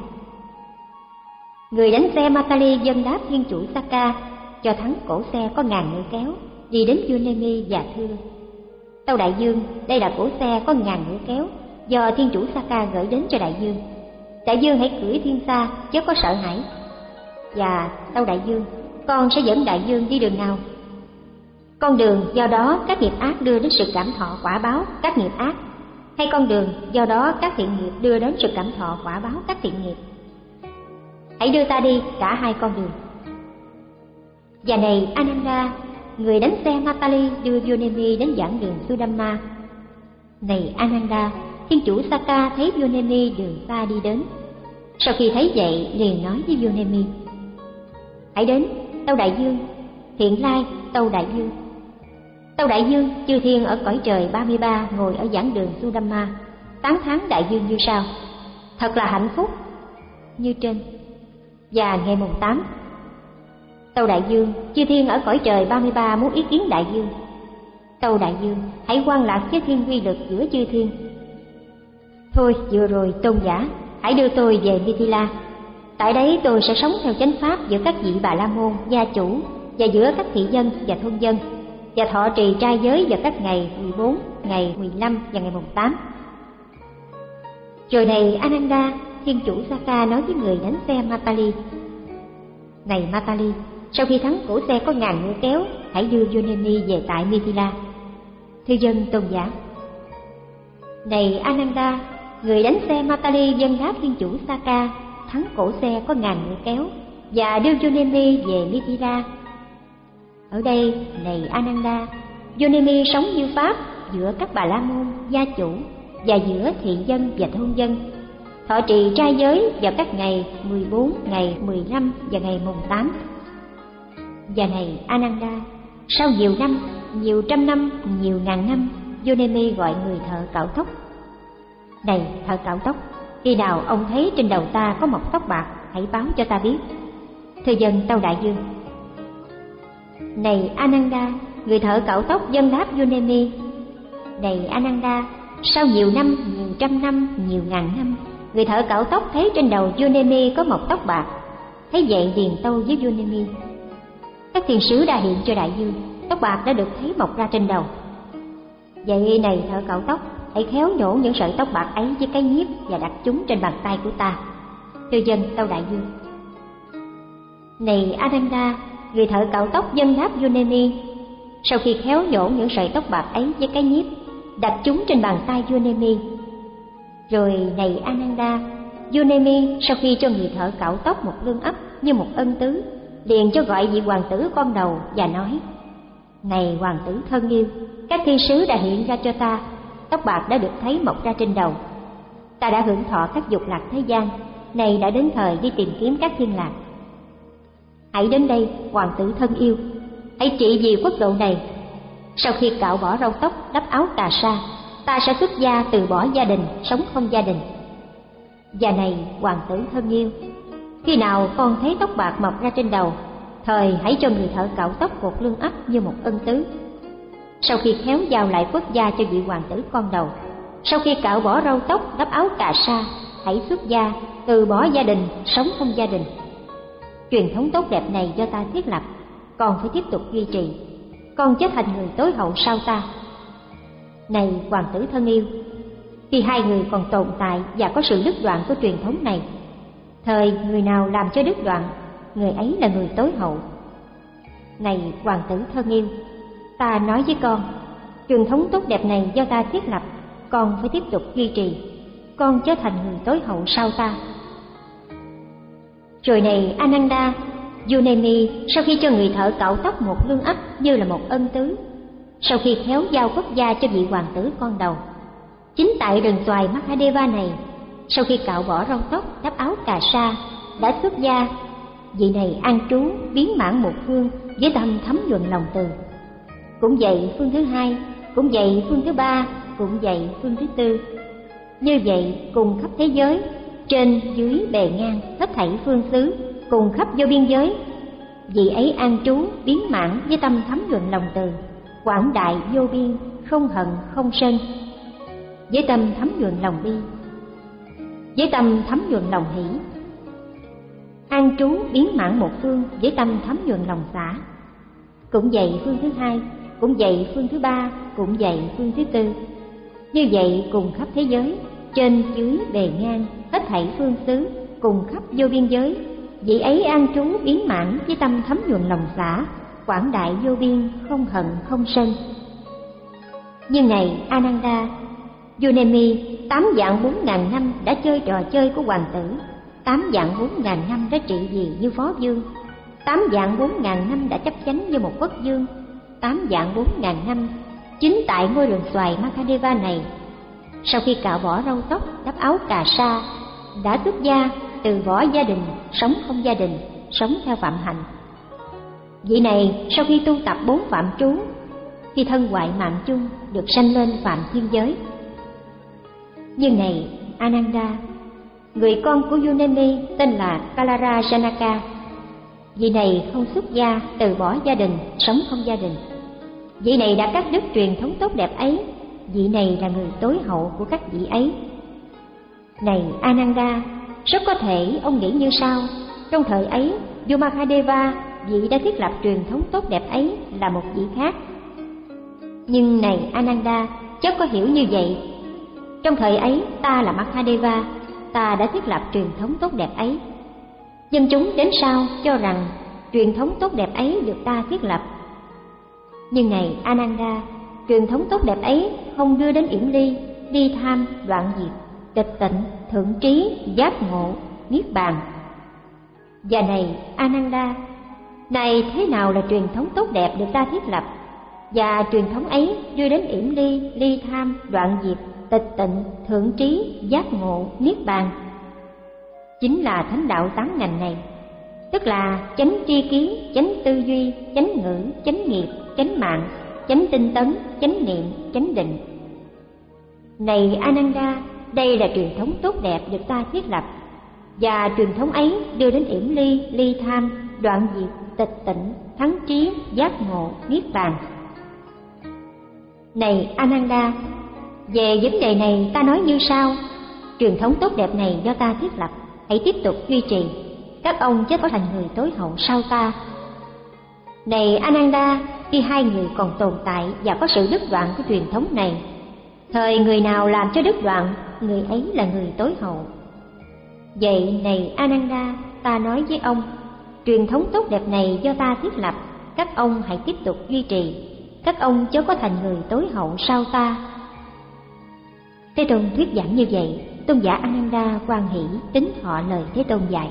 Người đánh xe Matali dâng đáp thiên chủ Sakka cho thắng cổ xe có ngàn ngựa kéo, đi đến Yonemi và thưa: Tâu đại vương, đây là cổ xe có ngàn ngựa kéo do thiên chủ Sakka gửi đến cho đại vương. Đại vương hãy cưỡi thiên xa, chớ có sợ hãi. Và tâu đại vương, con sẽ dẫn đại vương đi đường nào? Con đường do đó các nghiệp ác đưa đến sự cảm thọ quả báo các nghiệp ác, hay con đường do đó các thiện nghiệp đưa đến sự cảm thọ quả báo các thiện nghiệp? Hãy đưa ta đi cả hai con đường. Và này Ananda, người đánh xe Matali đưa Yonemi đến giảng đường Sudamma. Này Ananda, thiên chủ Sakka thấy Yonemi đường xa đi đến. Sau khi thấy vậy liền nói với Yonemi: Hãy đến, tâu đại vương. Hiện lai, tâu đại vương. Tâu đại vương, chư thiên ở cõi trời ba mươi ba ngồi ở giảng đường Sudamma, tán thán đại vương như sau: Thật là hạnh phúc, như trên. Và ngày mùng tám, tâu đại vương, chư thiên ở cõi trời ba mươi ba muốn ý kiến đại vương. Tâu đại vương, hãy quan lạc với thiên quy lực giữa chư thiên. Thôi vừa rồi tôn giả, hãy đưa tôi về Mithila. Tại đấy tôi sẽ sống theo chánh pháp giữa các vị Bà La Môn, gia chủ, và giữa các thị dân và thôn dân, và thọ trì trai giới vào các ngày mười bốn, ngày mười lăm và ngày mùng tám. Rồi này Ananda, thiên chủ Sakka nói với người đánh xe Matali: Này Matali, sau khi thắng cổ xe có ngàn ngựa kéo, hãy đưa Yonemi về tại Mithila. Thưa dân tôn giả. Này Ananda, người đánh xe Matali dâng đáp thiên chủ Sakka thắng cổ xe có ngàn ngựa kéo và đưa Yonemi về Mithila. Ở đây, này Ananda, Yonemi sống như pháp giữa các Bà La Môn, gia chủ, và giữa thị dân và thôn dân, thọ trì trai giới vào các ngày mười bốn, ngày mười lăm và ngày mùng tám. Và này Ananda, sau nhiều năm, nhiều trăm năm, nhiều ngàn năm, Yonemi gọi người thợ cạo tóc: Này thợ cạo tóc, khi nào ông thấy trên đầu ta có mọc tóc bạc, hãy báo cho ta biết. Thưa dân tâu đại vương. Này Ananda, người thợ cạo tóc dâng đáp Yonemi: Này Ananda, sau nhiều năm, nhiều trăm năm, nhiều ngàn năm, người thợ cạo tóc thấy trên đầu Yonemi có mọc tóc bạc. Thấy vậy liền tâu với Yonemi: Các thiên sứ đã hiện cho đại vương, tóc bạc đã được thấy mọc ra trên đầu. Vậy này thợ cạo tóc, hãy khéo nhổ những sợi tóc bạc ấy với cái nhíp và đặt chúng trên bàn tay của ta. Thưa dân tâu đại vương. Này Ananda, người thợ cạo tóc dâng đáp Yonemi: Sau khi khéo nhổ những sợi tóc bạc ấy với cái nhíp, đặt chúng trên bàn tay Yonemi. Rồi này Ananda, Yonemi sau khi cho người thợ cạo tóc một lương ấp như một ân tứ, liền cho gọi vị hoàng tử con đầu và nói: Này hoàng tử thân yêu, các thiên sứ đã hiện ra cho ta, tóc bạc đã được thấy mọc ra trên đầu. Ta đã hưởng thọ các dục lạc thế gian, này đã đến thời đi tìm kiếm các thiên lạc. Hãy đến đây, hoàng tử thân yêu, hãy trị vì quốc độ này. Sau khi cạo bỏ râu tóc, đắp áo cà sa, ta sẽ xuất gia từ bỏ gia đình, sống không gia đình. Và này hoàng tử thân yêu, khi nào con thấy tóc bạc mọc ra trên đầu, thời hãy cho người thợ cạo tóc cột lương ấp như một ân tứ. Sau khi khéo giao lại quốc gia cho vị hoàng tử con đầu, sau khi cạo bỏ râu tóc, đắp áo cà sa, hãy xuất gia, từ bỏ gia đình, sống không gia đình. Truyền thống tốt đẹp này do ta thiết lập, con phải tiếp tục duy trì. Con trở thành người tối hậu sau ta. Này hoàng tử thân yêu, khi hai người còn tồn tại và có sự đứt đoạn của truyền thống này, thời người nào làm cho đứt đoạn, người ấy là người tối hậu. Này hoàng tử thân yêu, ta nói với con, truyền thống tốt đẹp này do ta thiết lập, con phải tiếp tục duy trì. Con trở thành người tối hậu sau ta. Rồi này Ananda, Yonemi sau khi cho người thợ cạo tóc một lương ấp như là một ân tứ, sau khi khéo giao quốc gia cho vị hoàng tử con đầu. Chính tại rừng xoài Mahadeva này, sau khi cạo bỏ râu tóc, đắp áo cà sa, đã xuất gia, vị này an trú biến mãn một phương với tâm thấm nhuần lòng từ. Cũng vậy phương thứ hai, cũng vậy phương thứ ba, cũng vậy phương thứ tư. Như vậy cùng khắp thế giới, trên dưới bề ngang hết thảy phương xứ, cùng khắp vô biên giới, vị ấy an trú biến mãn với tâm thấm nhuần lòng từ, quảng đại vô biên, không hận không sân, với tâm thấm nhuần lòng bi, với tâm thấm nhuần lòng hỷ. An trú biến mãn một phương với tâm thấm nhuần lòng xả. Cũng vậy phương thứ hai, cũng vậy phương thứ ba, cũng vậy phương thứ tư. Như vậy cùng khắp thế giới, trên dưới bề ngang hết thảy phương xứ, cùng khắp vô biên giới, vị ấy an trú biến mãn với tâm thấm nhuần lòng xả, quảng đại vô biên, không hận không sân. Nhưng này Ananda, vua Nemi tám vạn bốn ngàn năm đã chơi trò chơi của hoàng tử, tám vạn bốn ngàn năm đã trị vì như phó vương, tám vạn bốn ngàn năm đã chấp chánh như một quốc vương, tám vạn bốn ngàn năm chính tại ngôi rừng xoài Mahadeva này, sau khi cạo bỏ râu tóc, đắp áo cà sa, đã xuất gia, từ bỏ gia đình, sống không gia đình, sống theo phạm hạnh. Vị này sau khi tu tập bốn phạm trú, khi thân hoại mạng chung, được sanh lên phạm thiên giới. Nhưng này Ananda, người con của vua Nemi tên là Kalara Janaka, vị này không xuất gia, từ bỏ gia đình, sống không gia đình. Vị này đã cắt đứt truyền thống tốt đẹp ấy, vị này là người tối hậu của các vị ấy. Này Ananda, rất có thể ông nghĩ như sau: trong thời ấy, vua Mahadeva, vị đã thiết lập truyền thống tốt đẹp ấy, là một vị khác. Nhưng này Ananda, chớ có hiểu như vậy. Trong thời ấy, ta là Mahadeva, ta đã thiết lập truyền thống tốt đẹp ấy. Dân chúng đến sau cho rằng truyền thống tốt đẹp ấy được ta thiết lập. Nhưng này Ananda, truyền thống tốt đẹp ấy không đưa đến yểm ly, ly tham, đoạn diệt, tịch tịnh, thượng trí, giác ngộ, niết bàn. Và này Ananda, này thế nào là truyền thống tốt đẹp được ta thiết lập? Và truyền thống ấy đưa đến yểm ly, ly tham, đoạn diệt, tịch tịnh, thượng trí, giác ngộ, niết bàn. Chính là thánh đạo tám ngành này, tức là chánh tri kiến, chánh tư duy, chánh ngữ, chánh nghiệp, chánh mạng, chánh tinh tấn, chánh niệm, chánh định. Này Ananda, đây là truyền thống tốt đẹp được ta thiết lập, và truyền thống ấy đưa đến yểm ly, ly tham, đoạn diệt, tịch tịnh, thắng trí, giác ngộ, niết bàn. Này Ananda, về vấn đề này ta nói như sau: truyền thống tốt đẹp này do ta thiết lập, hãy tiếp tục duy trì. Các ông chớ có thành người tối hậu sau ta. Này Ananda, khi hai người còn tồn tại và có sự đứt đoạn của truyền thống này, thời người nào làm cho đứt đoạn, người ấy là người tối hậu. Vậy này Ananda, ta nói với ông, truyền thống tốt đẹp này do ta thiết lập, các ông hãy tiếp tục duy trì. Các ông chớ có thành người tối hậu sau ta. Thế Tôn thuyết giảng như vậy, tôn giả Ananda hoan hỷ tín thọ lời Thế Tôn dạy.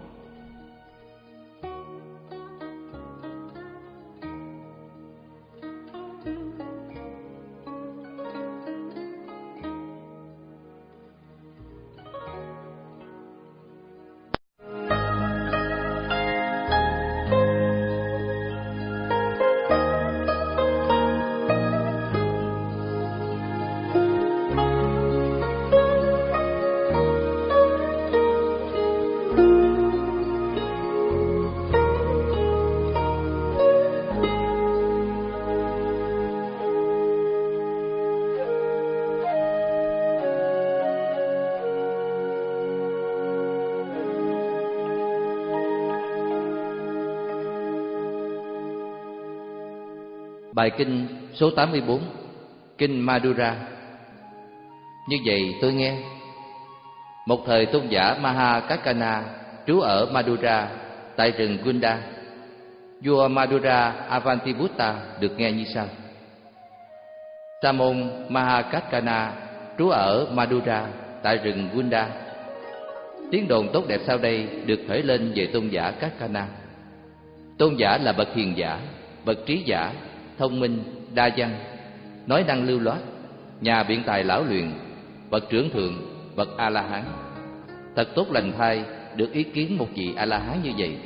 Bài kinh số tám mươi bốn, Kinh Madura. Như vậy tôi nghe, một thời tôn giả Mahakaccana trú ở Madura tại rừng Gunda. Vua Madura Avantibutta được nghe như sau: Sa môn Mahakaccana trú ở Madura tại rừng Gunda. Tiếng đồn tốt đẹp sau đây được khởi lên về tôn giả Kaccana. Tôn giả là bậc hiền giả, bậc trí giả, thông minh, đa văn, nói năng lưu loát, nhà biện tài lão luyện, bậc trưởng thượng, bậc A La Hán. Thật tốt lành thay được ý kiến một vị A La Hán như vậy.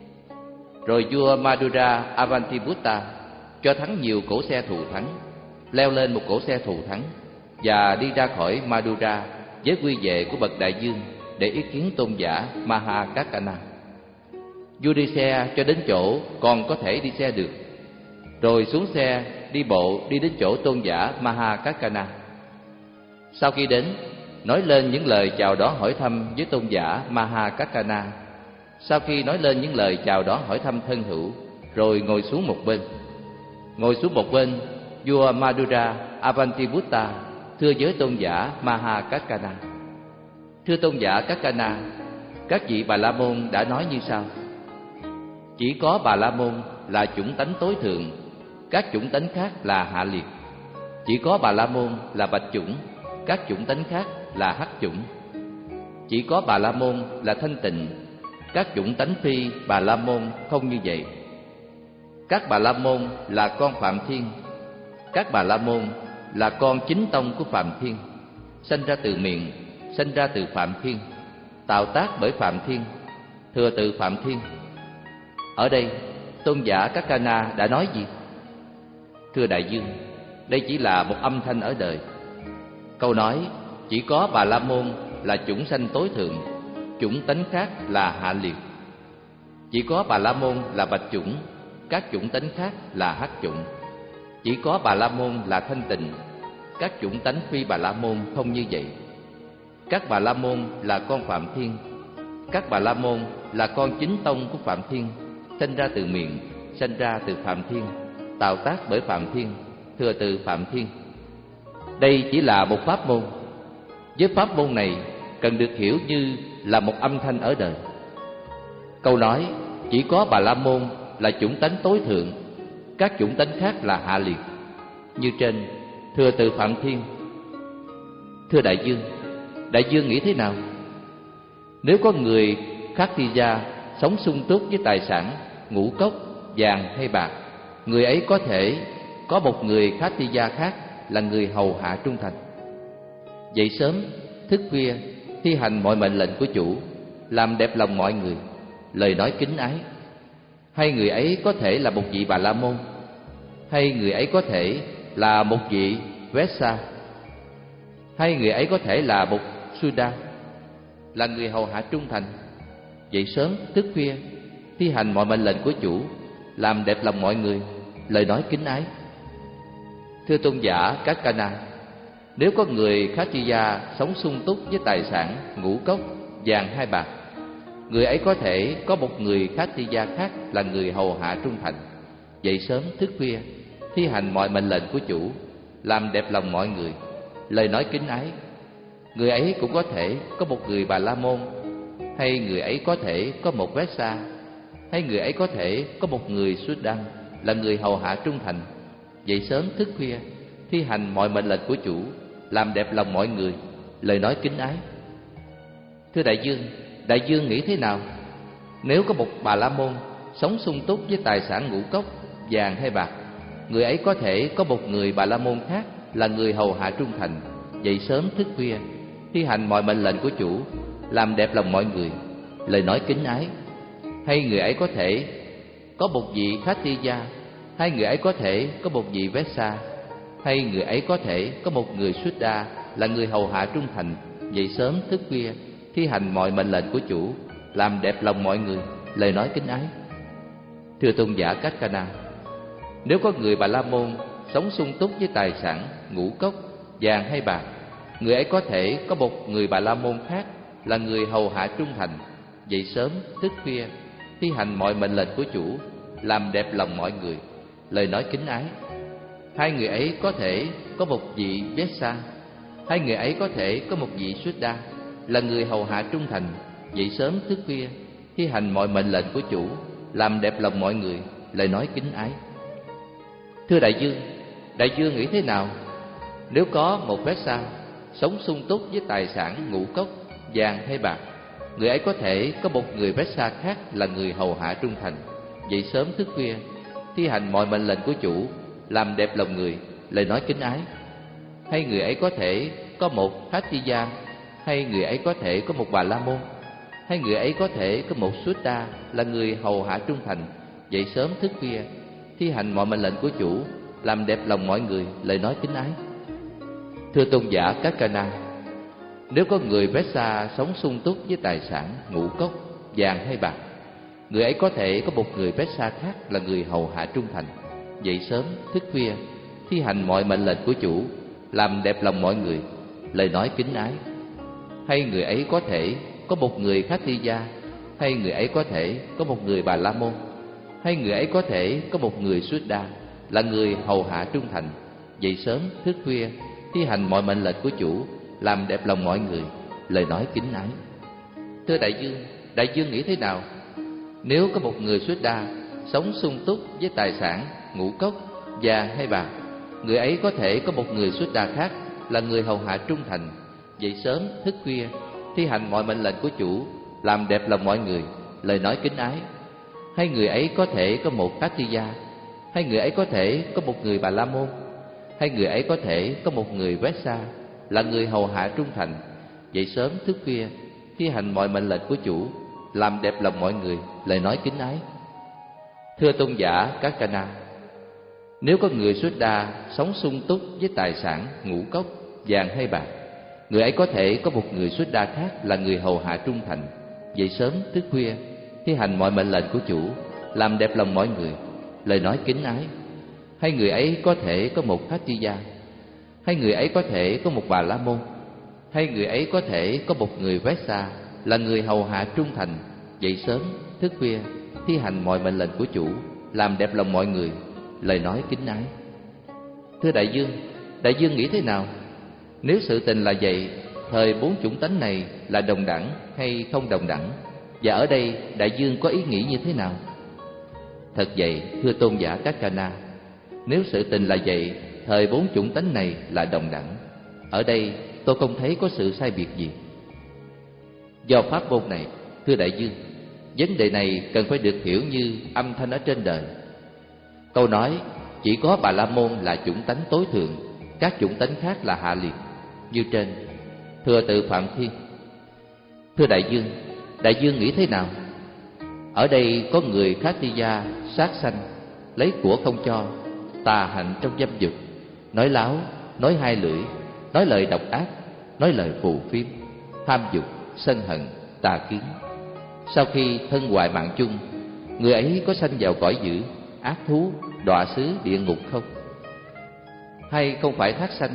Rồi vua Madura Avantiputta cho thắng nhiều cỗ xe thù thắng, leo lên một cỗ xe thù thắng và đi ra khỏi Madura với quy vệ của bậc đại vương để ý kiến tôn giả Mahakaccana. Vua đi xe cho đến chỗ còn có thể đi xe được, rồi xuống xe đi bộ đi đến chỗ tôn giả Mahakaccana. Sau khi đến, nói lên những lời chào đón hỏi thăm với tôn giả Mahakaccana. Sau khi nói lên những lời chào đón hỏi thăm thân hữu, rồi ngồi xuống một bên. Ngồi xuống một bên, vua Madura Avantiputta thưa với tôn giả Mahakaccana: Thưa tôn giả Kaccana, các vị Bà La Môn đã nói như sau: chỉ có Bà La Môn là chủng tánh tối thượng, các chủng tánh khác là hạ liệt. Chỉ có Bà La Môn là bạch chủng, các chủng tánh khác là hắc chủng. Chỉ có Bà La Môn là thanh tịnh, các chủng tánh phi Bà La Môn không như vậy. Các Bà La Môn là con Phạm Thiên, các Bà La Môn là con chính tông của Phạm Thiên, sanh ra từ miệng, sanh ra từ Phạm Thiên, tạo tác bởi Phạm Thiên, thừa từ Phạm Thiên. Ở đây, tôn giả Kaccana đã nói gì? Thưa đại vương, đây chỉ là một âm thanh ở đời. Câu nói chỉ có Bà La Môn là chủng sanh tối thượng, chủng tánh khác là hạ liệt. Chỉ có Bà La Môn là bạch chủng, các chủng tánh khác là hắc chủng. Chỉ có Bà La Môn là thanh tịnh, các chủng tánh phi Bà La Môn không như vậy. Các Bà La Môn là con Phạm Thiên, các Bà La Môn là con chính tông của Phạm Thiên, sanh ra từ miệng, sanh ra từ Phạm Thiên, tạo tác bởi Phạm Thiên, thừa từ Phạm Thiên. Đây chỉ là một pháp môn. Với pháp môn này cần được hiểu như là một âm thanh ở đời. Câu nói chỉ có Bà La Môn là chủng tánh tối thượng, các chủng tánh khác là hạ liệt, như trên, thừa từ Phạm Thiên. Thưa đại vương, đại vương nghĩ thế nào? Nếu có người khác thi gia sống sung túc với tài sản ngũ cốc, vàng hay bạc, người ấy có thể có một người khác thi gia khác là người hầu hạ trung thành. Dậy sớm, thức khuya, thi hành mọi mệnh lệnh của chủ, làm đẹp lòng mọi người, lời nói kính ái. Hay người ấy có thể là một vị Bà La Môn, hay người ấy có thể là một vị Vesa, hay người ấy có thể là một Suda, là người hầu hạ trung thành. Dậy sớm, thức khuya, thi hành mọi mệnh lệnh của chủ, làm đẹp lòng mọi người, lời nói kính ái. Thưa tôn giả Kaccana, nếu có người Khattriya sống sung túc với tài sản ngũ cốc, vàng hay bạc, người ấy có thể có một người Khattriya khác là người hầu hạ trung thành. Dậy sớm, thức khuya, thi hành mọi mệnh lệnh của chủ, làm đẹp lòng mọi người, lời nói kính ái. Người ấy cũng có thể có một người Bà La Môn, hay người ấy có thể có một Vesa, hay người ấy có thể có một người Sudan, là người hầu hạ trung thành. Dậy sớm, thức khuya, thi hành mọi mệnh lệnh của chủ, làm đẹp lòng mọi người, lời nói kính ái. Thưa đại vương, đại vương nghĩ thế nào? Nếu có một Bà La Môn sống sung túc với tài sản ngũ cốc, vàng hay bạc, người ấy có thể có một người Bà La Môn khác là người hầu hạ trung thành. Dậy sớm, thức khuya, thi hành mọi mệnh lệnh của chủ, làm đẹp lòng mọi người, lời nói kính ái. Hay người ấy có thể có một vị Khattriya, hay người ấy có thể có một vị Vesa, hay người ấy có thể có một người Suda, là người hầu hạ trung thành. Dậy sớm, thức khuya, thi hành mọi mệnh lệnh của chủ, làm đẹp lòng mọi người, lời nói kính ái. Thưa tôn giả Kaccana, nếu có người Bà La Môn sống sung túc với tài sản ngũ cốc, vàng hay bạc, người ấy có thể có một người Bà La Môn khác là người hầu hạ trung thành. Dậy sớm, thức khuya, thi hành mọi mệnh lệnh của chủ, làm đẹp lòng mọi người, lời nói kính ái. Hai người ấy có thể có một vị Vesa, hai người ấy có thể có một vị Suda, là người hầu hạ trung thành. Dậy sớm, thức khuya, thi hành mọi mệnh lệnh của chủ, làm đẹp lòng mọi người, lời nói kính ái. Thưa đại vương, đại vương nghĩ thế nào? Nếu có một Vesa sống sung túc với tài sản ngũ cốc, vàng hay bạc, người ấy có thể có một người Vesa khác là người hầu hạ trung thành. Dậy sớm, thức khuya, thi hành mọi mệnh lệnh của chủ, làm đẹp lòng người, lời nói kính ái. Hay người ấy có thể có một Hattiya, hay người ấy có thể có một Bà La Môn, hay người ấy có thể có một Suddha, là người hầu hạ trung thành, dậy sớm thức khuya, thi hành mọi mệnh lệnh của chủ, làm đẹp lòng mọi người, lời nói kính ái. Thưa tôn giả Kakana, nếu có người Vesa sống sung túc với tài sản ngũ cốc, vàng hay bạc, người ấy có thể có một người Vesa khác là người hầu hạ trung thành, dậy sớm thức khuya, thi hành mọi mệnh lệnh của chủ, làm đẹp lòng mọi người, lời nói kính ái. Hay người ấy có thể có một người Khattiya, hay người ấy có thể có một người Bà La Môn, hay người ấy có thể có một người Suddha, là người hầu hạ trung thành, dậy sớm thức khuya, thi hành mọi mệnh lệnh của chủ, làm đẹp lòng mọi người, lời nói kính ái. Thưa đại dương, đại dương nghĩ thế nào? Nếu có một người Suddha sống sung túc với tài sản ngũ cốc, vàng hay bạc, người ấy có thể có một người Suddha khác là người hầu hạ trung thành, dậy sớm thức khuya, thi hành mọi mệnh lệnh của chủ, làm đẹp lòng mọi người, lời nói kính ái. Hay người ấy có thể có một Khattiya, hay người ấy có thể có một người Bà La Môn, hay người ấy có thể có một người Vesa, là người hầu hạ trung thành, dậy sớm thức khuya, thi hành mọi mệnh lệnh của chủ, làm đẹp lòng mọi người, lời nói kính ái. Thưa tôn giả Kakana, nếu có người Suddha sống sung túc với tài sản ngũ cốc, vàng hay bạc, người ấy có thể có một người Suddha khác là người hầu hạ trung thành, dậy sớm thức khuya, thi hành mọi mệnh lệnh của chủ, làm đẹp lòng mọi người, lời nói kính ái. Hay người ấy có thể có một Khattiya, hay người ấy có thể có một Bà La Môn, hay người ấy có thể có một người Vesa, là người hầu hạ trung thành, dậy sớm thức khuya, thi hành mọi mệnh lệnh của chủ, làm đẹp lòng mọi người, lời nói kính ái. Thưa đại dương, đại dương nghĩ thế nào? Nếu sự tình là vậy, thời bốn chủng tánh này là đồng đẳng hay không đồng đẳng? Và ở đây đại dương có ý nghĩ như thế nào? Thật vậy, thưa tôn giả Kakana, nếu sự tình là vậy, thời bốn chủng tánh này là đồng đẳng. Ở đây tôi không thấy có sự sai biệt gì. Do pháp môn này, thưa đại dương, vấn đề này cần phải được hiểu như âm thanh ở trên đời. Câu nói chỉ có Bà La Môn là chủng tánh tối thượng, các chủng tánh khác là hạ liệt, như trên. Thưa tự Phạm Thiên, thưa đại dương, đại dương nghĩ thế nào? Ở đây có người Khattiya sát sanh, lấy của không cho, tà hạnh trong dâm dục, nói láo, nói hai lưỡi, nói lời độc ác, nói lời phù phiếm, tham dục, sân hận, tà kiến. Sau khi thân hoại mạng chung, người ấy có sanh vào cõi dữ, ác thú, đọa xứ địa ngục không? Hay không phải thác sanh?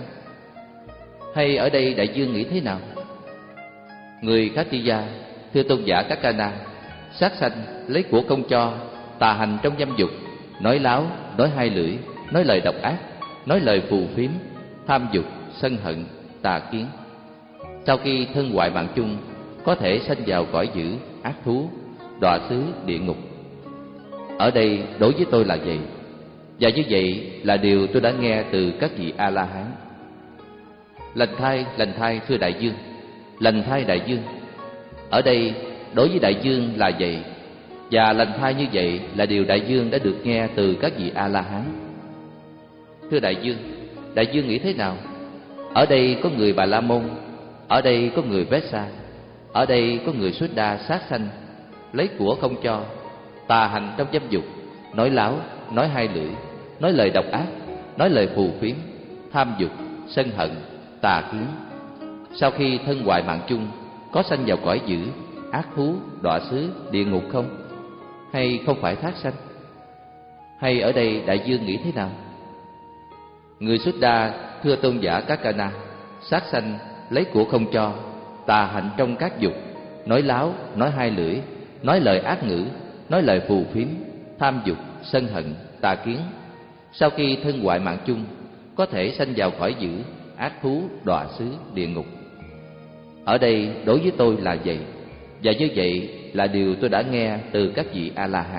Hay ở đây đại dương nghĩ thế nào? Người Khattiya, thưa tôn giả Kakana, sát sanh, lấy của không cho, tà hành trong dâm dục, nói láo, nói hai lưỡi, nói lời độc ác, nói lời phù phiếm, tham dục, sân hận, tà kiến. Sau khi thân hoại mạng chung, có thể sanh vào cõi dữ, ác thú, đọa xứ địa ngục. Ở đây đối với tôi là vậy, và như vậy là điều tôi đã nghe từ các vị A-la-hán. Lành thai, lành thai thưa đại dương, lành thai đại dương. Ở đây đối với đại dương là vậy, và lành thai như vậy là điều đại dương đã được nghe từ các vị A-la-hán. Thưa đại dương, đại dương nghĩ thế nào? Ở đây có người Bà La Môn, ở đây có người Vesa, ở đây có người Suddha sát sanh, lấy của không cho, tà hành trong dâm dục, nói láo, nói hai lưỡi, nói lời độc ác, nói lời phù phiếm, tham dục, sân hận, tà kiến. Sau khi thân hoại mạng chung, có sanh vào cõi dữ, ác thú, đọa xứ, địa ngục không? Hay không phải thác sanh? Hay ở đây đại dương nghĩ thế nào? Người Suddha, thưa tôn giả Kakana, sát sanh, lấy của không cho, tà hạnh trong các dục, nói láo, nói hai lưỡi, nói lời ác ngữ, nói lời phù phiếm, tham dục, sân hận, tà kiến. Sau khi thân hoại mạng chung, có thể sanh vào cõi dữ, ác thú, đọa xứ, địa ngục. Ở đây đối với tôi là vậy, và như vậy là điều tôi đã nghe từ các vị A-la-hán.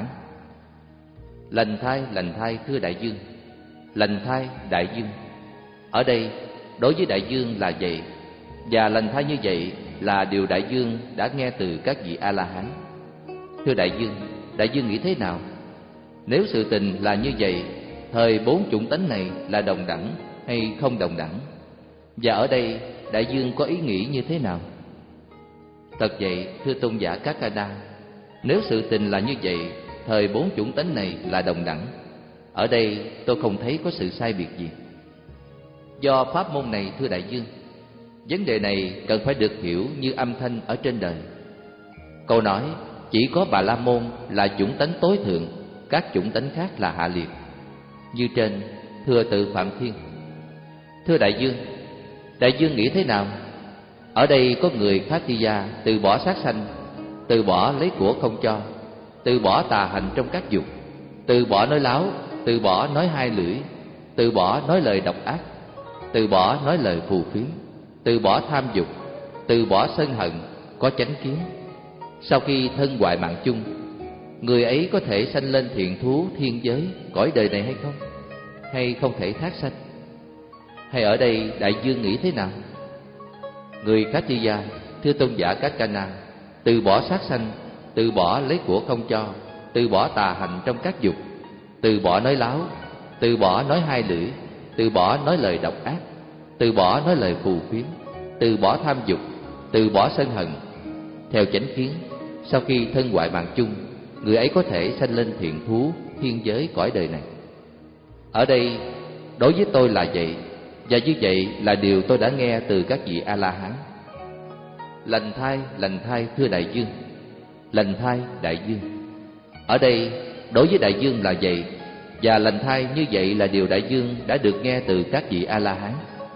Lành thai, lành thai thưa đại dương, lành thai đại dương. Ở đây đối với đại dương là vậy, và lành thai như vậy là điều đại dương đã nghe từ các vị A-la-hán. Thưa đại dương, đại dương nghĩ thế nào? Nếu sự tình là như vậy, thời bốn chủng tánh này là đồng đẳng hay không đồng đẳng? Và ở đây đại dương có ý nghĩ như thế nào? Thật vậy, thưa tôn giả Các Ca Na, nếu sự tình là như vậy, thời bốn chủng tánh này là đồng đẳng, ở đây tôi không thấy có sự sai biệt gì. Do pháp môn này, thưa đại dương, vấn đề này cần phải được hiểu như âm thanh ở trên đời. Câu nói chỉ có Bà La Môn là chủng tánh tối thượng, các chủng tánh khác là hạ liệt, như trên, thưa Tự Phạm Thiên. Thưa đại dương, đại dương nghĩ thế nào? Ở đây có người Khattiya từ bỏ sát sanh, từ bỏ lấy của không cho, từ bỏ tà hành trong các dục, từ bỏ nói láo, từ bỏ nói hai lưỡi, từ bỏ nói lời độc ác, từ bỏ nói lời phù phiếm, từ bỏ tham dục, từ bỏ sân hận, có chánh kiến. Sau khi thân hoại mạng chung, người ấy có thể sanh lên thiện thú thiên giới cõi đời này hay không? Hay không thể thác sanh? Hay ở đây đại dương nghĩ thế nào? Người Khattiya, thưa tôn giả Các Ca Na, từ bỏ sát sanh, từ bỏ lấy của không cho, từ bỏ tà hành trong các dục, từ bỏ nói láo, từ bỏ nói hai lưỡi, từ bỏ nói lời độc ác, từ bỏ nói lời phù phiếm, từ bỏ tham dục, từ bỏ sân hận. Theo chánh kiến, sau khi thân hoại mạng chung, người ấy có thể sanh lên thiện thú thiên giới cõi đời này. Ở đây đối với tôi là vậy, và như vậy là điều tôi đã nghe từ các vị A-la-hán. Lành thai, lành thai, thưa đại dương. Lành thai, đại dương. Ở đây đối với đại dương là vậy, và lành thai như vậy là điều đại dương đã được nghe từ các vị A-la-hán.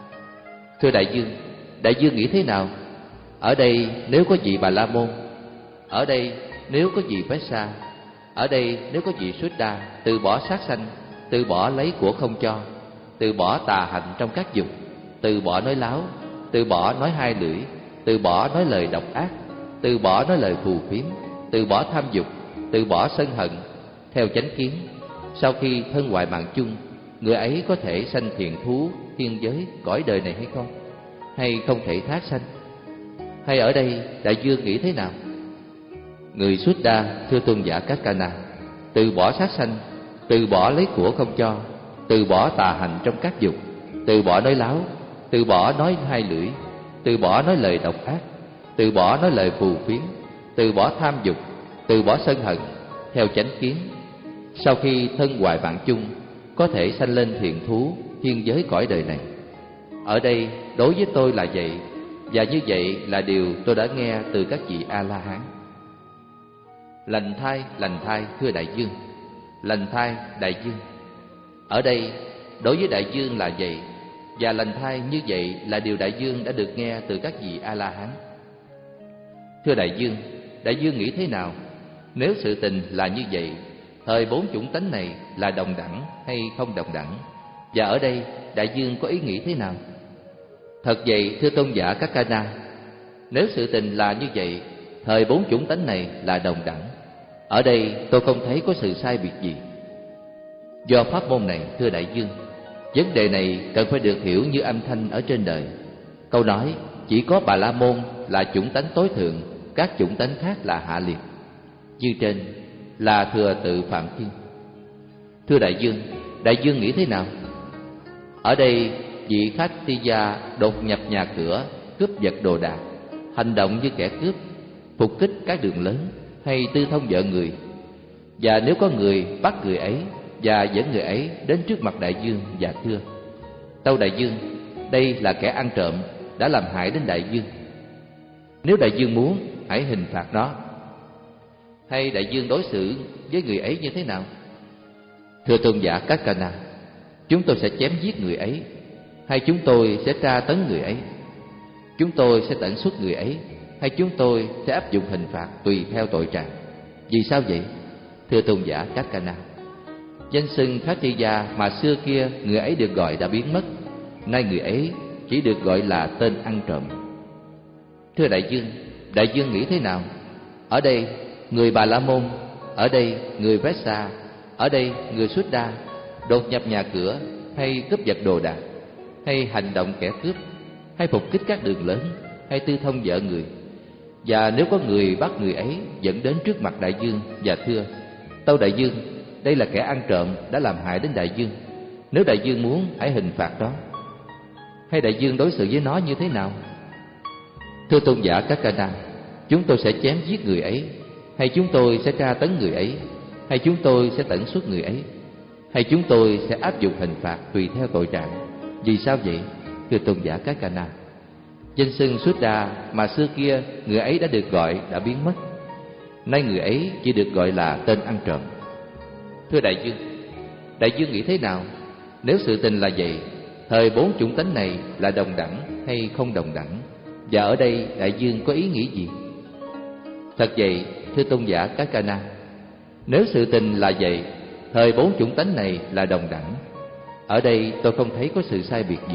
Thưa đại dương, đại dương nghĩ thế nào? Ở đây nếu có vị Bà La Môn, ở đây nếu có vị Vesa, ở đây nếu có vị Suddha từ bỏ sát sanh, từ bỏ lấy của không cho, từ bỏ tà hành trong các dục, từ bỏ nói láo, từ bỏ nói hai lưỡi, từ bỏ nói lời độc ác, từ bỏ nói lời phù phiếm, từ bỏ tham dục, từ bỏ sân hận. Theo chánh kiến, sau khi thân hoại mạng chung, người ấy có thể sanh thiện thú thiên giới cõi đời này hay không? Hay không thể thác sanh? Hay ở đây đại dương nghĩ thế nào? Người Suddha, thưa tôn giả Các Ca Na, từ bỏ sát sanh, từ bỏ lấy của không cho, từ bỏ tà hành trong các dục, từ bỏ nói láo, từ bỏ nói hai lưỡi, từ bỏ nói lời độc ác, từ bỏ nói lời phù phiếm, từ bỏ tham dục, từ bỏ sân hận. Theo chánh kiến, sau khi thân hoại mạng chung, có thể sanh lên thiện thú thiên giới cõi đời này. Ở đây đối với tôi là vậy, và như vậy là điều tôi đã nghe từ các vị A-la-hán. Lành thai, lành thai, thưa đại dương. Lành thai, đại dương. Ở đây đối với đại dương là vậy, và lành thai như vậy là điều đại dương đã được nghe từ các vị A-la-hán. Thưa đại dương, đại dương nghĩ thế nào? Nếu sự tình là như vậy, thời bốn chủng tánh này là đồng đẳng hay không đồng đẳng? Và ở đây đại dương có ý nghĩ thế nào? Thật vậy, thưa tôn giả Các Ca Na, nếu sự tình là như vậy, thời bốn chủng tánh này là đồng đẳng, ở đây tôi không thấy có sự sai biệt gì. Do pháp môn này, thưa đại dương, vấn đề này cần phải được hiểu như âm thanh ở trên đời. Câu nói chỉ có Bà La Môn là chủng tánh tối thượng, các chủng tánh khác là hạ liệt, như trên, là thừa Tự Phạm Thiên. Thưa đại dương, đại dương nghĩ thế nào? Ở đây vị Khattiya đột nhập nhà cửa, cướp giật đồ đạc, hành động như kẻ cướp, phục kích các đường lớn, hay tư thông vợ người. Và nếu có người bắt người ấy và dẫn người ấy đến trước mặt đại dương và thưa: tâu đại dương, đây là kẻ ăn trộm đã làm hại đến đại dương. Nếu đại dương muốn, hãy hình phạt nó. Hay đại dương đối xử với người ấy như thế nào? Thưa tôn giả Các Ca Na, chúng tôi sẽ chém giết người ấy, hay chúng tôi sẽ tra tấn người ấy? Chúng tôi sẽ tận xuất người ấy, hay chúng tôi sẽ áp dụng hình phạt tùy theo tội trạng? Vì sao vậy? Thưa tôn giả Các Ca Na, danh xưng Khattiya mà xưa kia người ấy được gọi đã biến mất, nay người ấy chỉ được gọi là tên ăn trộm. Thưa đại dương, đại dương nghĩ thế nào? Ở đây người Bà La Môn, ở đây người Vesa, ở đây người Suddha đột nhập nhà cửa, hay cướp giật đồ đạc, hay hành động kẻ cướp, hay phục kích các đường lớn, hay tư thông vợ người. Và nếu có người bắt người ấy dẫn đến trước mặt đại dương và thưa: tâu đại dương, đây là kẻ ăn trộm đã làm hại đến đại dương. Nếu đại dương muốn, hãy hình phạt đó. Hay đại dương đối xử với nó như thế nào? Thưa tôn giả Các Ca Na, chúng tôi sẽ chém giết người ấy, hay chúng tôi sẽ tra tấn người ấy, hay chúng tôi sẽ tẩn xuất người ấy, hay chúng tôi sẽ áp dụng hình phạt tùy theo tội trạng. Vì sao vậy? Thưa tôn giả Các Ca Na, danh xưng Suddha mà xưa kia người ấy đã được gọi đã biến mất. Nay người ấy chỉ được gọi là tên ăn trộm. Thưa đại dương, đại dương nghĩ thế nào? Nếu sự tình là vậy, thời bốn chủng tánh này là đồng đẳng hay không đồng đẳng? Và ở đây đại dương có ý nghĩ gì? Thật vậy, thưa tôn giả Các Ca Na, nếu sự tình là vậy, thời bốn chủng tánh này là đồng đẳng. Ở đây tôi không thấy có sự sai biệt gì.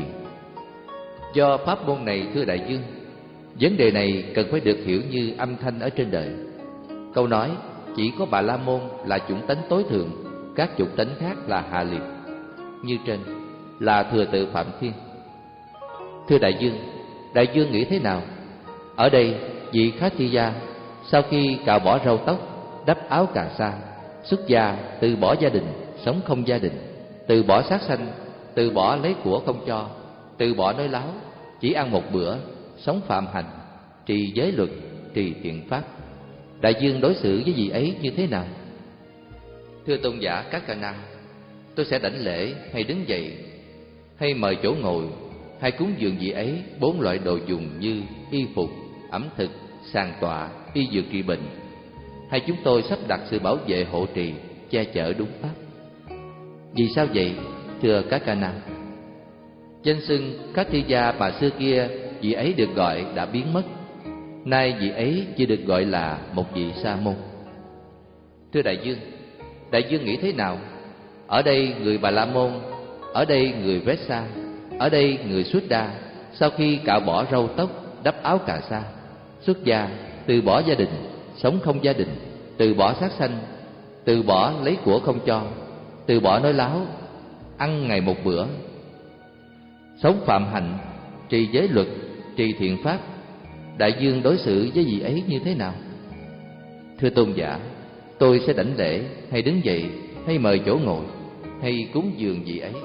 Do pháp môn này, thưa đại dương, vấn đề này cần phải được hiểu như âm thanh ở trên đời. Câu nói chỉ có Bà La Môn là chủng tánh tối thượng, các chủng tánh khác là hạ liệt, như trên, là thừa tự Phạm Thiên. Thưa đại dương, đại dương nghĩ thế nào? Ở đây vị Khattiya sau khi cạo bỏ râu tóc, đắp áo cà sa, xuất gia, từ bỏ gia đình, sống không gia đình, từ bỏ sát sanh, từ bỏ lấy của không cho, từ bỏ nói láo, chỉ ăn một bữa, sống phạm hạnh, trì giới luật, trì thiện pháp. Đại dương đối xử với vị ấy như thế nào? Thưa tôn giả Các Ca Na, tôi sẽ đảnh lễ hay đứng dậy, hay mời chỗ ngồi, hay cúng dường vị ấy bốn loại đồ dùng như y phục, ẩm thực, sàng tọa, y dược trị bệnh, hay chúng tôi sắp đặt sự bảo vệ hộ trì, che chở đúng pháp. Vì sao vậy? Thưa Các Ca Na, danh xưng Khattiya mà xưa kia vị ấy được gọi đã biến mất. Nay vị ấy chỉ được gọi là một vị sa môn. Thưa đại dương, đại dương nghĩ thế nào? Ở đây người Bà La Môn, ở đây người Vesa, ở đây người Suddha sau khi cạo bỏ râu tóc, đắp áo cà sa, xuất gia, từ bỏ gia đình, sống không gia đình, từ bỏ sát sanh, từ bỏ lấy của không cho, từ bỏ nói láo, ăn ngày một bữa, sống phạm hạnh, trì giới luật, trì thiện pháp. Đại dương đối xử với vị ấy như thế nào? Thưa tôn giả, tôi sẽ đảnh lễ hay đứng dậy, hay mời chỗ ngồi, hay cúng dường vị ấy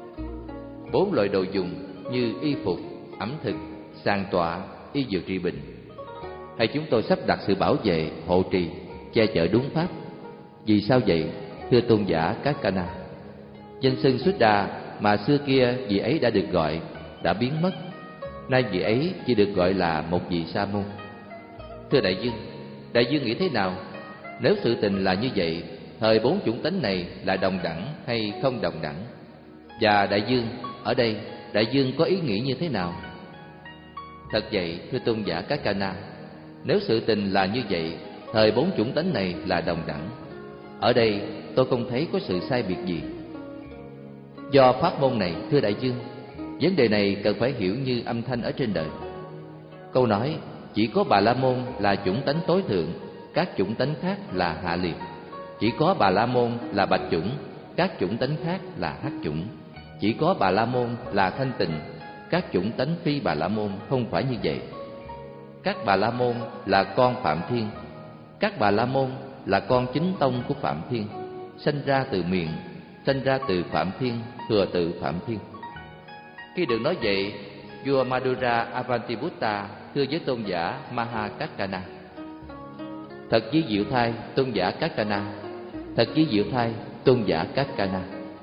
bốn loại đồ dùng như y phục, ẩm thực, sàng tọa, y dược trị bệnh, hay chúng tôi sắp đặt sự bảo vệ, hộ trì, che chở đúng pháp. Vì sao vậy? Thưa tôn giả Các Ca Na, danh xưng Suddha mà xưa kia vị ấy đã được gọi đã biến mất. Nay vị ấy chỉ được gọi là một vị sa môn. Thưa đại dương, đại dương nghĩ thế nào? Nếu sự tình là như vậy, thời bốn chủng tánh này là đồng đẳng hay không đồng đẳng? Và đại dương, ở đây đại dương có ý nghĩ như thế nào? Thật vậy, thưa tôn giả Các Ca Na, nếu sự tình là như vậy, thời bốn chủng tánh này là đồng đẳng. Ở đây tôi không thấy có sự sai biệt gì. Do pháp môn này, thưa đại dương, vấn đề này cần phải hiểu như âm thanh ở trên đời. Câu nói chỉ có Bà La Môn là chủng tánh tối thượng, các chủng tánh khác là hạ liệt. Chỉ có Bà La Môn là bạch chủng, các chủng tánh khác là hắc chủng. Chỉ có Bà La Môn là thanh tịnh, các chủng tánh phi Bà La Môn không phải như vậy. Các Bà La Môn là con Phạm Thiên, các Bà La Môn là con chính tông của Phạm Thiên, sanh ra từ miệng, sanh ra từ Phạm Thiên, thừa tự Phạm Thiên. Khi được nói vậy, vua Madura Avantiputta thưa với tôn giả Mahakaccana: thật chí diệu thai tôn giả Kaccana, thật chí diệu thai tôn giả Kaccana.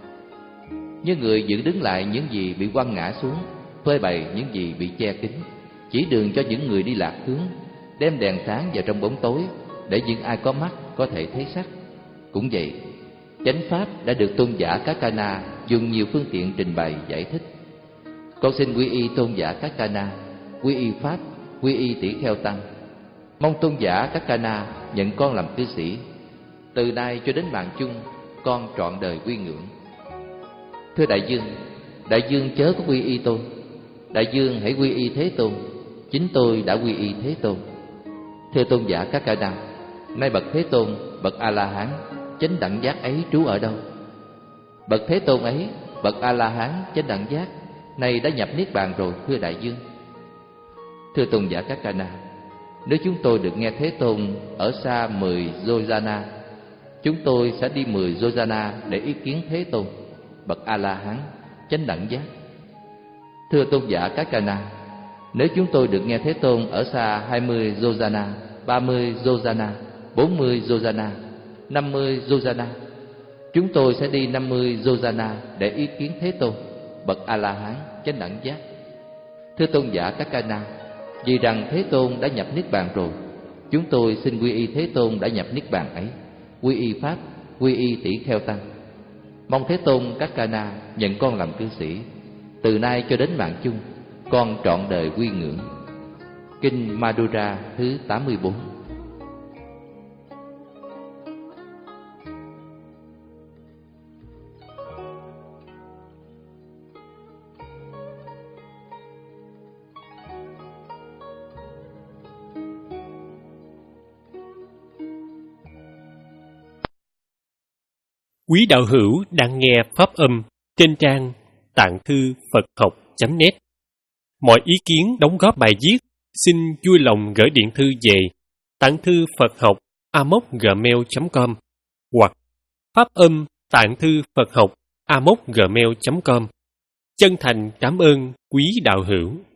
Như người giữ đứng lại những gì bị quăng ngã xuống, phơi bày những gì bị che kín, chỉ đường cho những người đi lạc hướng, đem đèn sáng vào trong bóng tối để những ai có mắt có thể thấy sắc. Cũng vậy, chánh pháp đã được tôn giả Kaccana dùng nhiều phương tiện trình bày giải thích. Con xin quy y tôn giả Kaccana, quy y pháp, quy y tỷ kheo tăng. Mong tôn giả Kaccana nhận con làm cư sĩ. Từ nay cho đến mạng chung, con trọn đời quy ngưỡng. Thưa đại dương, đại dương chớ có quy y tôi. Đại dương hãy quy y Thế Tôn. Chính tôi đã quy y Thế Tôn. Thưa tôn giả Kaccana, nay bậc Thế Tôn, bậc A La Hán, chánh đẳng giác ấy trú ở đâu? Bậc Thế Tôn ấy, bậc A La Hán chánh đẳng giác, nay đã nhập niết bàn rồi, thưa đại dương. Thưa tôn giả Kaccana, nếu chúng tôi được nghe Thế Tôn ở xa mười Yojana, chúng tôi sẽ đi mười Yojana để ý kiến Thế Tôn, bậc A-la-hán, chánh đẳng giác. Thưa tôn giả Các Ca Na, nếu chúng tôi được nghe Thế Tôn ở xa hai mươi Yojana, ba mươi Yojana, bốn mươi Yojana, năm mươi Yojana, chúng tôi sẽ đi năm mươi Yojana để ý kiến Thế Tôn, bậc A-la-hán, chánh đẳng giác. Thưa tôn giả Các Ca Na, vì rằng Thế Tôn đã nhập Niết Bàn rồi, chúng tôi xin quy y Thế Tôn đã nhập Niết Bàn ấy, quy y Pháp, quy y tỷ kheo tăng. Mong Thế Tôn Các Ca Na nhận con làm cư sĩ, từ nay cho đến mạng chung, con trọn đời quy ngưỡng. Kinh Madura thứ tám mươi bốn. Quý đạo hữu đang nghe pháp âm trên trang tạng thư Phật học chấm net. Mọi ý kiến đóng góp bài viết xin vui lòng gửi điện thư về tạng thư Phật học a m o c gmail chấm com hoặc pháp âm tạng thư Phật học a m o c gmail chấm com. Chân thành cảm ơn quý đạo hữu.